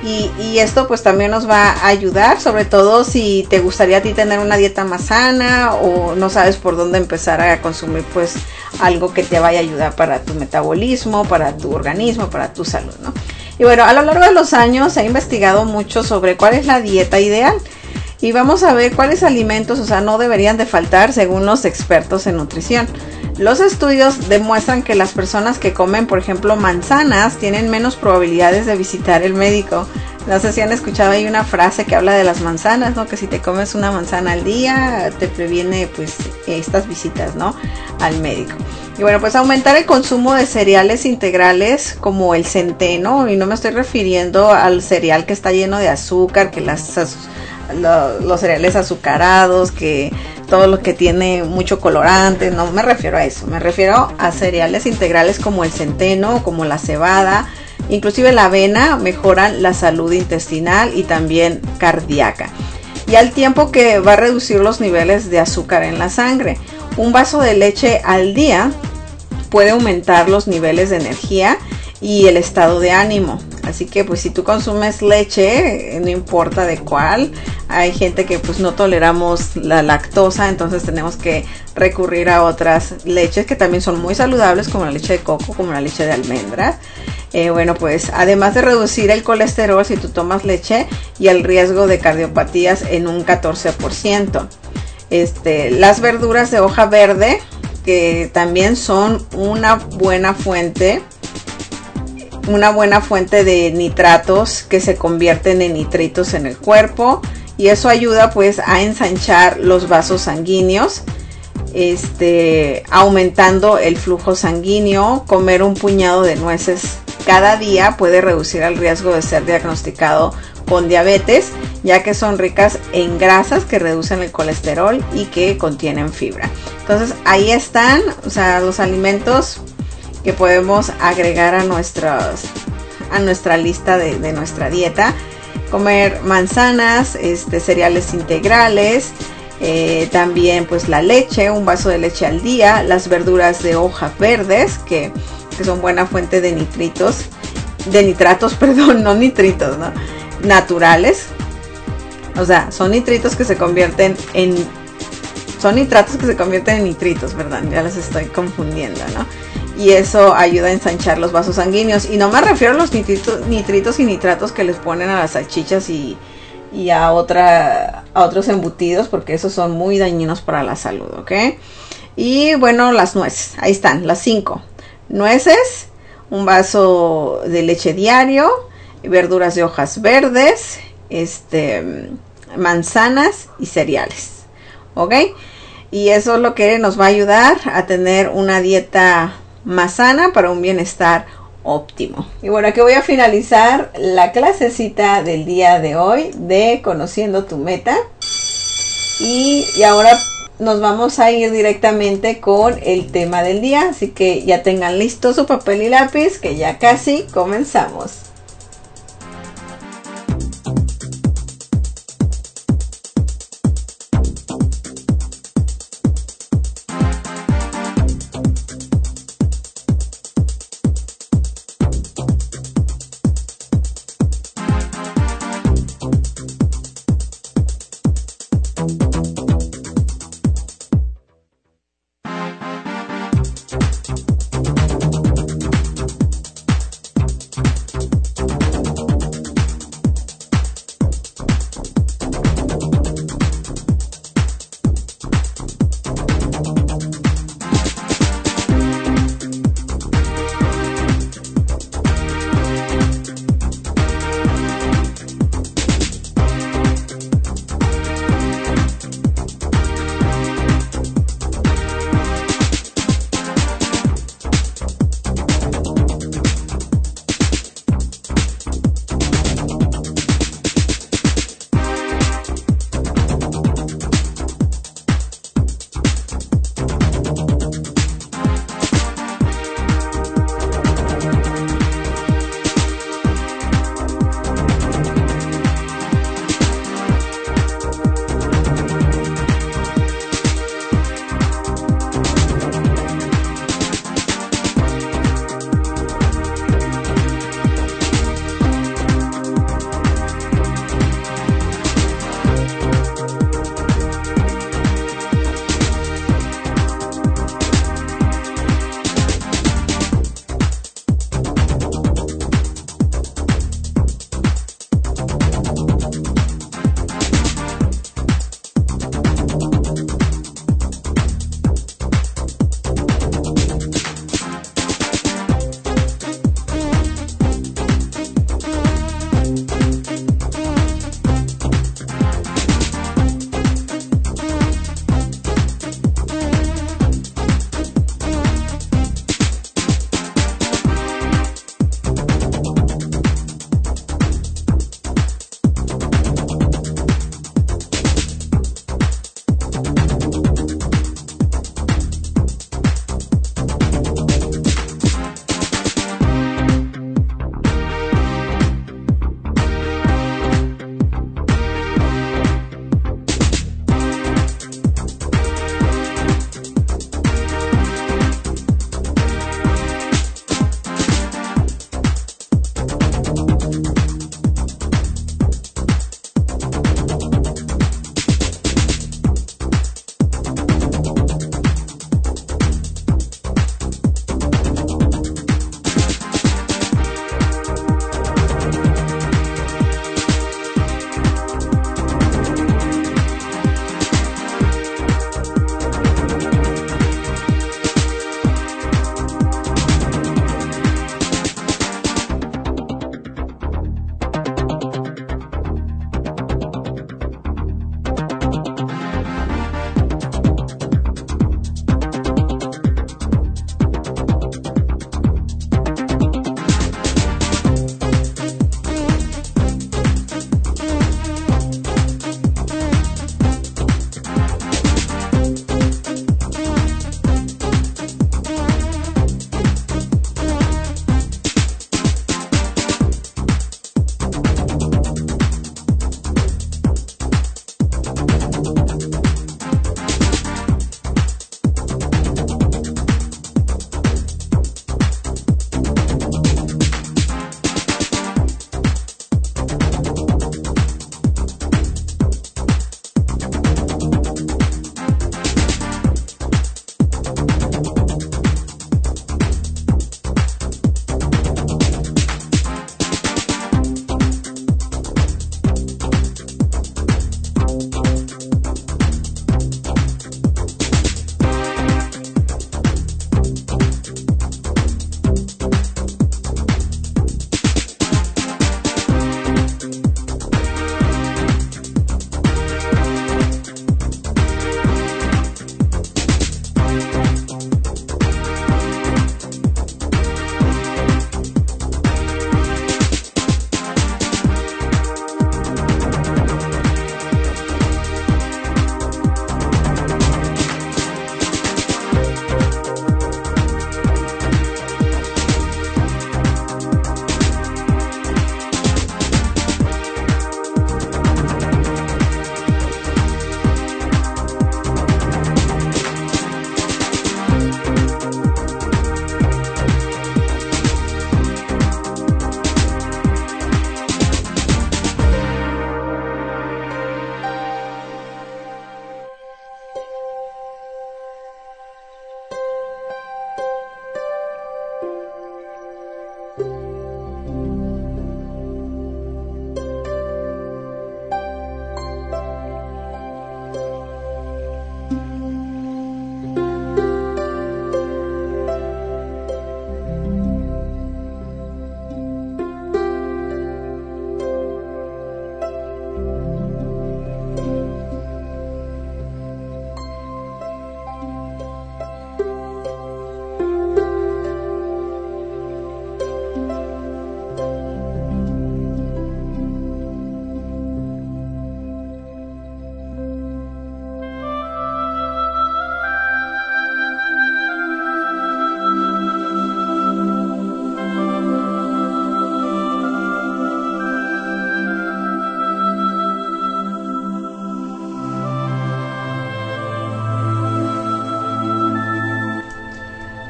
Y esto pues también nos va a ayudar, sobre todo si te gustaría a ti tener una dieta más sana o no sabes por dónde empezar a consumir pues algo que te vaya a ayudar para tu metabolismo, para tu organismo, para tu salud, ¿no? Y bueno, a lo largo de los años se ha investigado mucho sobre cuál es la dieta ideal y vamos a ver cuáles alimentos, no deberían de faltar según los expertos en nutrición. Los estudios demuestran que las personas que comen, por ejemplo, manzanas, tienen menos probabilidades de visitar el médico. No sé si han escuchado ahí una frase que habla de las manzanas, ¿no? Que si te comes una manzana al día, te previene, pues, estas visitas, ¿no? Al médico. Y bueno, pues aumentar el consumo de cereales integrales como el centeno, y no me estoy refiriendo al cereal que está lleno de azúcar, que los cereales azucarados, que todo lo que tiene mucho colorante, no me refiero a eso, me refiero a cereales integrales como el centeno, como la cebada, inclusive la avena mejoran la salud intestinal y también cardíaca. Y al tiempo que va a reducir los niveles de azúcar en la sangre. Un vaso de leche al día puede aumentar los niveles de energía y el estado de ánimo. Así que pues si tú consumes leche, no importa de cuál, hay gente que pues no toleramos la lactosa, entonces tenemos que recurrir a otras leches que también son muy saludables, como la leche de coco, como la leche de almendras. Bueno, pues además de reducir el colesterol si tú tomas leche y el riesgo de cardiopatías en un 14%. Las verduras de hoja verde, que también son una buena fuente de nitratos que se convierten en nitritos en el cuerpo, y eso ayuda pues a ensanchar los vasos sanguíneos. aumentando el flujo sanguíneo. Comer un puñado de nueces cada día puede reducir el riesgo de ser diagnosticado con diabetes, ya que son ricas en grasas que reducen el colesterol y que contienen fibra. Entonces ahí están, o sea, los alimentos que podemos agregar a nuestra lista de nuestra dieta. Comer manzanas, cereales integrales, también pues la leche, un vaso de leche al día, las verduras de hojas verdes que son buena fuente de nitratos, naturales. O sea, son nitratos que se convierten en nitritos, ¿verdad? Ya les estoy confundiendo, ¿no? Y eso ayuda a ensanchar los vasos sanguíneos. Y no me refiero a los nitritos y nitratos que les ponen a las salchichas y a otros embutidos, porque esos son muy dañinos para la salud, ¿ok? Y bueno, las nueces, ahí están, las 5. Nueces, un vaso de leche diario, verduras de hojas verdes, manzanas y cereales, ¿ok? Y eso es lo que nos va a ayudar a tener una dieta más sana para un bienestar óptimo. Y bueno, aquí voy a finalizar la clasecita del día de hoy de Conociendo tu Meta. Y ahora nos vamos a ir directamente con el tema del día. Así que ya tengan listo su papel y lápiz, que ya casi comenzamos.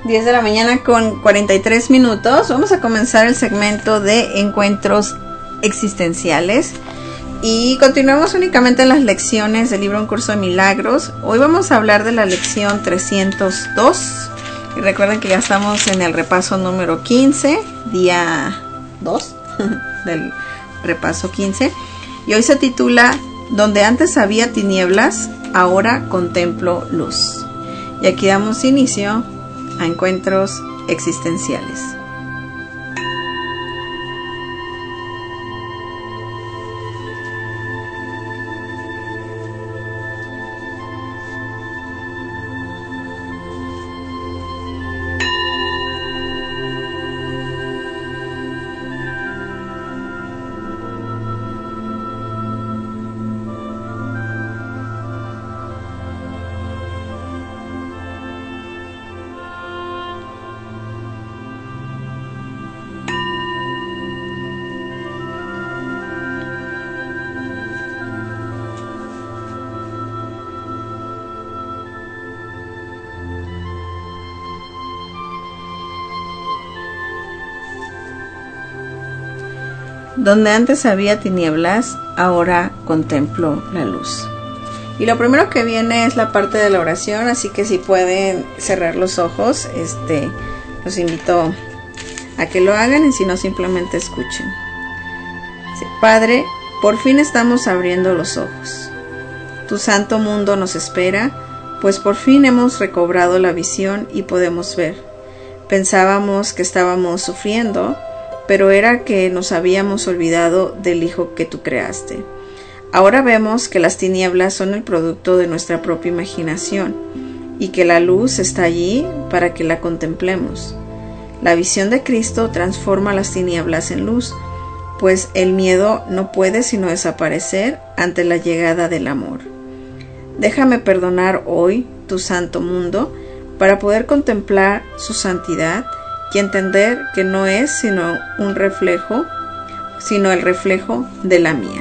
10 de la mañana con 43 minutos. Vamos a comenzar el segmento de encuentros existenciales y continuamos únicamente en las lecciones del libro Un Curso de Milagros. Hoy vamos a hablar de la lección 302 y recuerden que ya estamos en el repaso número 15, día 2 del repaso 15, y hoy se titula Donde antes había tinieblas, ahora contemplo luz. Y aquí damos inicio a encuentros existenciales. Donde antes había tinieblas, ahora contemplo la luz. Y lo primero que viene es la parte de la oración, así que si pueden cerrar los ojos, los invito a que lo hagan y si no, simplemente escuchen. Padre, por fin estamos abriendo los ojos. Tu santo mundo nos espera, pues por fin hemos recobrado la visión y podemos ver. Pensábamos que estábamos sufriendo, pero era que nos habíamos olvidado del Hijo que tú creaste. Ahora vemos que las tinieblas son el producto de nuestra propia imaginación y que la luz está allí para que la contemplemos. La visión de Cristo transforma las tinieblas en luz, pues el miedo no puede sino desaparecer ante la llegada del amor. Déjame perdonar hoy tu santo mundo para poder contemplar su santidad y entender que no es sino el reflejo de la mía.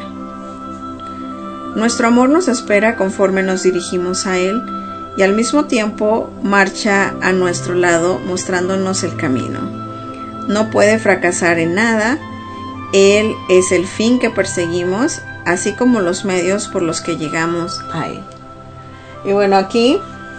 Nuestro amor nos espera conforme nos dirigimos a Él y al mismo tiempo marcha a nuestro lado mostrándonos el camino. No puede fracasar en nada, Él es el fin que perseguimos, así como los medios por los que llegamos a Él. Y bueno, aquí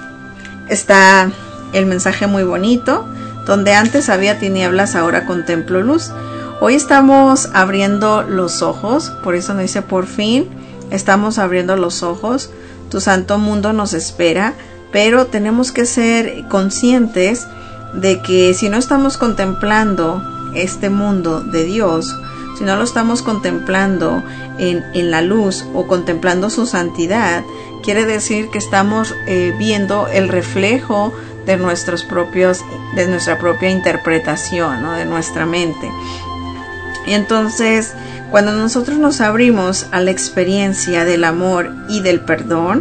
está el mensaje muy bonito. Donde antes había tinieblas, ahora contemplo luz. Hoy estamos abriendo los ojos, por eso nos dice por fin, estamos abriendo los ojos. Tu santo mundo nos espera, pero tenemos que ser conscientes de que si no estamos contemplando este mundo de Dios, si no lo estamos contemplando en la luz o contemplando su santidad, quiere decir que estamos viendo el reflejo de nuestra propia interpretación, ¿no? De nuestra mente. Y entonces, cuando nosotros nos abrimos a la experiencia del amor y del perdón,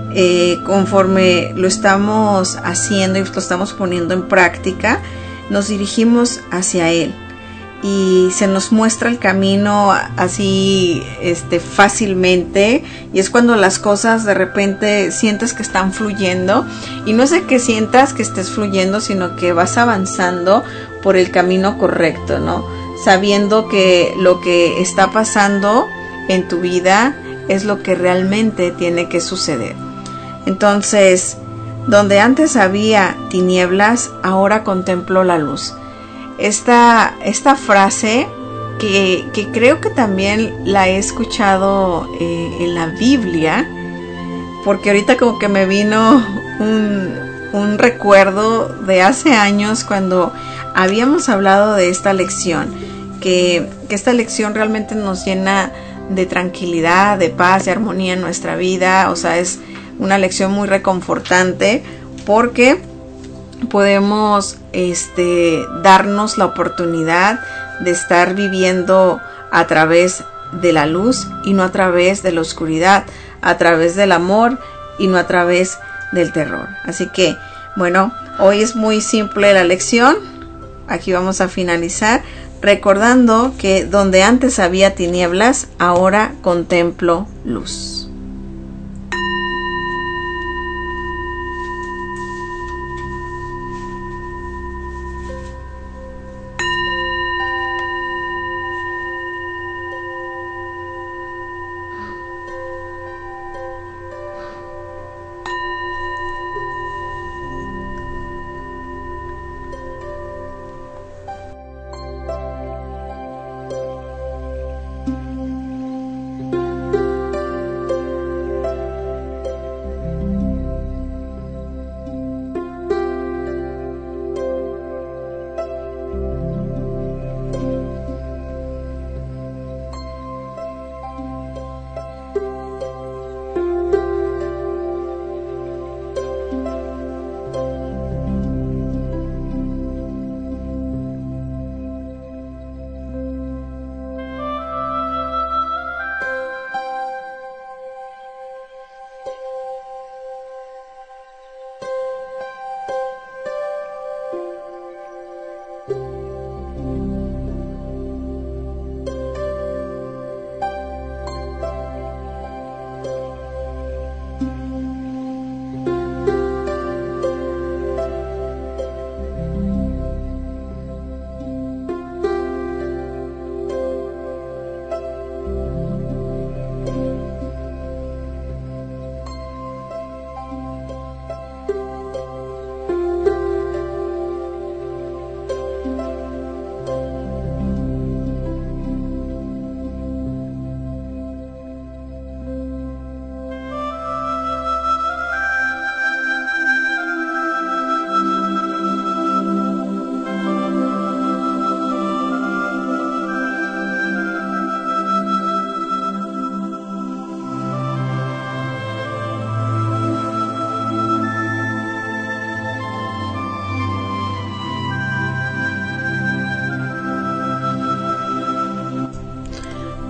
conforme lo estamos haciendo y lo estamos poniendo en práctica, nos dirigimos hacia Él. Y se nos muestra el camino así fácilmente, y es cuando las cosas de repente sientes que están fluyendo, y no es de que sientas que estés fluyendo, sino que vas avanzando por el camino correcto, ¿no? Sabiendo que lo que está pasando en tu vida es lo que realmente tiene que suceder. Entonces, donde antes había tinieblas, ahora contemplo la luz. Esta frase que creo que también la he escuchado en la Biblia, porque ahorita como que me vino un recuerdo de hace años cuando habíamos hablado de esta lección, que esta lección realmente nos llena de tranquilidad, de paz, de armonía en nuestra vida. O sea, es una lección muy reconfortante porque podemos darnos la oportunidad de estar viviendo a través de la luz y no a través de la oscuridad, a través del amor y no a través del terror. Así que, bueno, hoy es muy simple la lección. Aquí vamos a finalizar recordando que donde antes había tinieblas, ahora contemplo luz.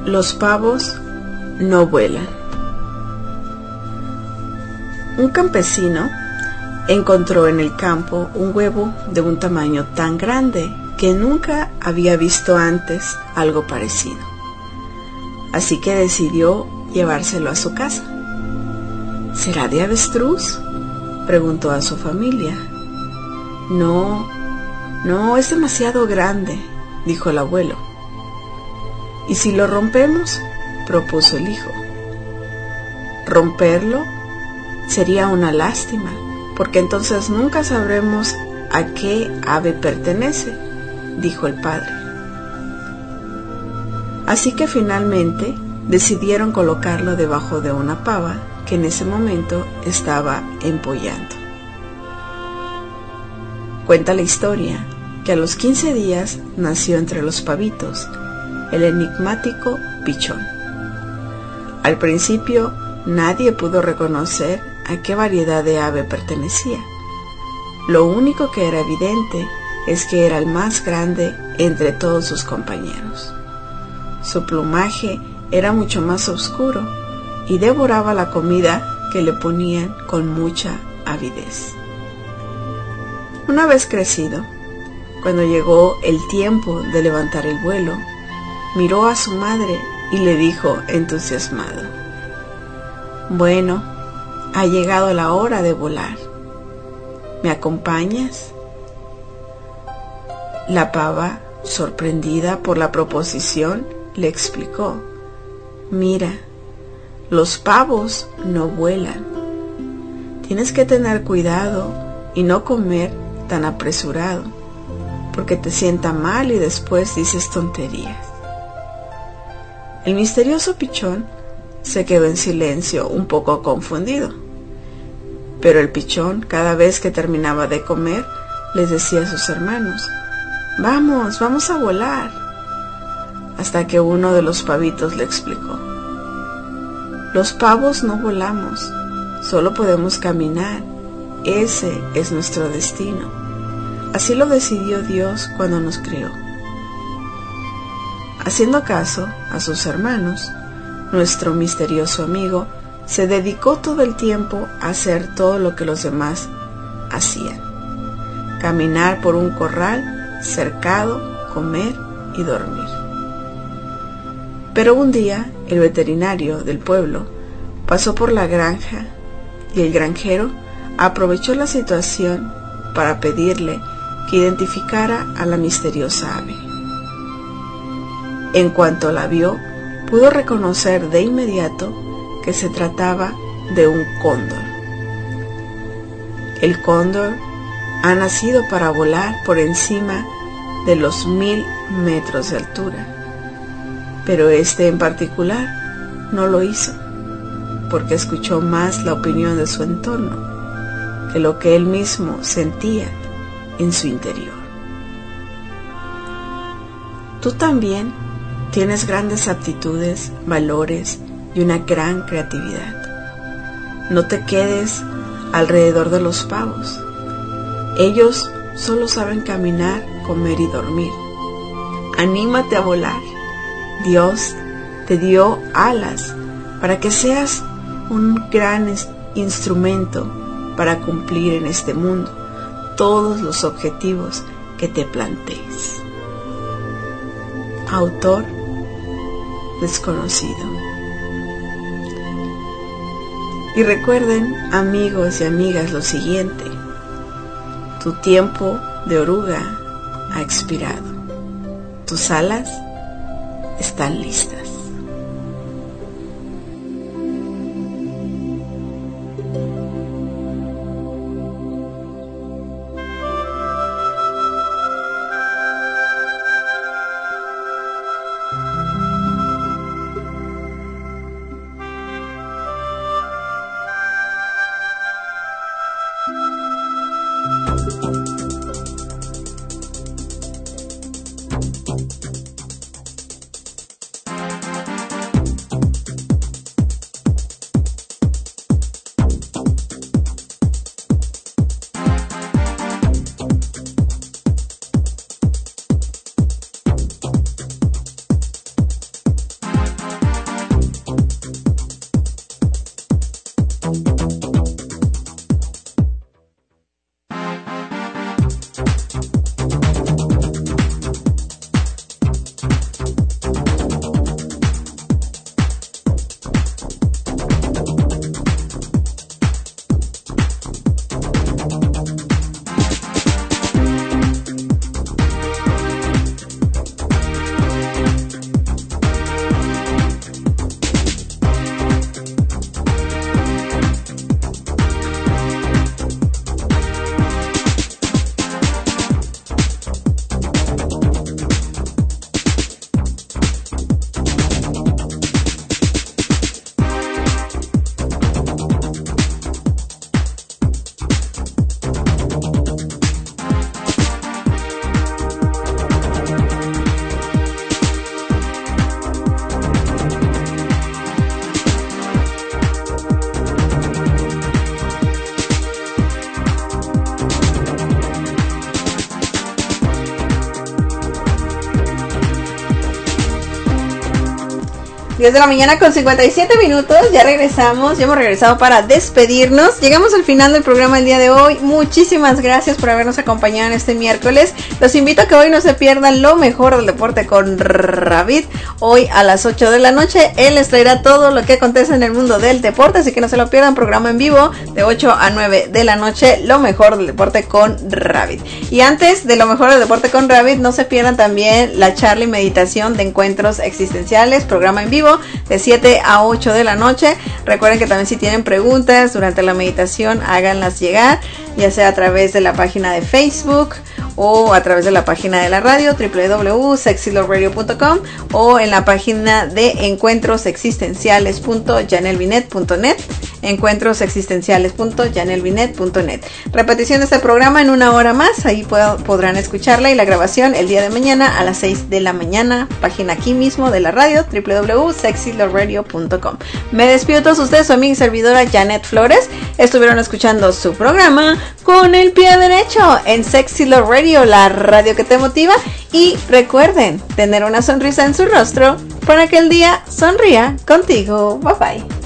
Los pavos no vuelan. Un campesino encontró en el campo un huevo de un tamaño tan grande que nunca había visto antes algo parecido. Así que decidió llevárselo a su casa. ¿Será de avestruz?, preguntó a su familia. No, es demasiado grande, dijo el abuelo. ¿Y si lo rompemos?, propuso el hijo. Romperlo sería una lástima, porque entonces nunca sabremos a qué ave pertenece, dijo el padre. Así que finalmente decidieron colocarlo debajo de una pava que en ese momento estaba empollando. Cuenta la historia que a los 15 días nació entre los pavitos el enigmático pichón. Al principio nadie pudo reconocer a qué variedad de ave pertenecía. Lo único que era evidente es que era el más grande entre todos sus compañeros. Su plumaje era mucho más oscuro y devoraba la comida que le ponían con mucha avidez. Una vez crecido, cuando llegó el tiempo de levantar el vuelo, miró a su madre y le dijo entusiasmado: «Bueno, ha llegado la hora de volar. ¿Me acompañas?». La pava, sorprendida por la proposición, le explicó: «Mira, los pavos no vuelan. Tienes que tener cuidado y no comer tan apresurado, porque te sienta mal y después dices tonterías». El misterioso pichón se quedó en silencio, un poco confundido. Pero el pichón, cada vez que terminaba de comer, les decía a sus hermanos: vamos a volar. Hasta que uno de los pavitos le explicó: «Los pavos no volamos, solo podemos caminar. Ese es nuestro destino. Así lo decidió Dios cuando nos creó». Haciendo caso a sus hermanos, nuestro misterioso amigo se dedicó todo el tiempo a hacer todo lo que los demás hacían: caminar por un corral cercado, comer y dormir. Pero un día el veterinario del pueblo pasó por la granja y el granjero aprovechó la situación para pedirle que identificara a la misteriosa ave. En cuanto la vio, pudo reconocer de inmediato que se trataba de un cóndor. El cóndor ha nacido para volar por encima de los 1000 metros de altura, pero este en particular no lo hizo, porque escuchó más la opinión de su entorno que lo que él mismo sentía en su interior. Tú también tienes grandes aptitudes, valores y una gran creatividad. No te quedes alrededor de los pavos. Ellos solo saben caminar, comer y dormir. Anímate a volar. Dios te dio alas para que seas un gran instrumento para cumplir en este mundo todos los objetivos que te plantees. Autor desconocido. Y recuerden, amigos y amigas, lo siguiente: tu tiempo de oruga ha expirado. Tus alas están listas. 10 de la mañana con 57 minutos, ya regresamos, ya hemos regresado para despedirnos. Llegamos al final del programa el día de hoy. Muchísimas gracias por habernos acompañado en este miércoles. Los invito a que hoy no se pierdan lo mejor del deporte con Ravid. Hoy a las 8 de la noche, él les traerá todo lo que acontece en el mundo del deporte, así que no se lo pierdan, programa en vivo de 8 a 9 de la noche, lo mejor del deporte con Ravid. Y antes de lo mejor del deporte con Ravid, no se pierdan también la charla y meditación de encuentros existenciales, programa en vivo de 7 a 8 de la noche. Recuerden que también si tienen preguntas durante la meditación, háganlas llegar, ya sea a través de la página de Facebook o a través de la página de la radio www.sexyloveradio.com o en la página de encuentrosexistenciales.janelvinet.net, encuentrosexistenciales.janelvinet.net. Repetición de este programa en una hora más, ahí podrán escucharla, y la grabación el día de mañana a las 6 de la mañana, página aquí mismo de la radio www.sexyloveradio.com. Me despido de todos ustedes, su amiga y servidora Janet Flores. Estuvieron escuchando su programa Con el Pie Derecho en Sexy Love Radio, la radio que te motiva. Y recuerden tener una sonrisa en su rostro para que el día sonría contigo. Bye bye.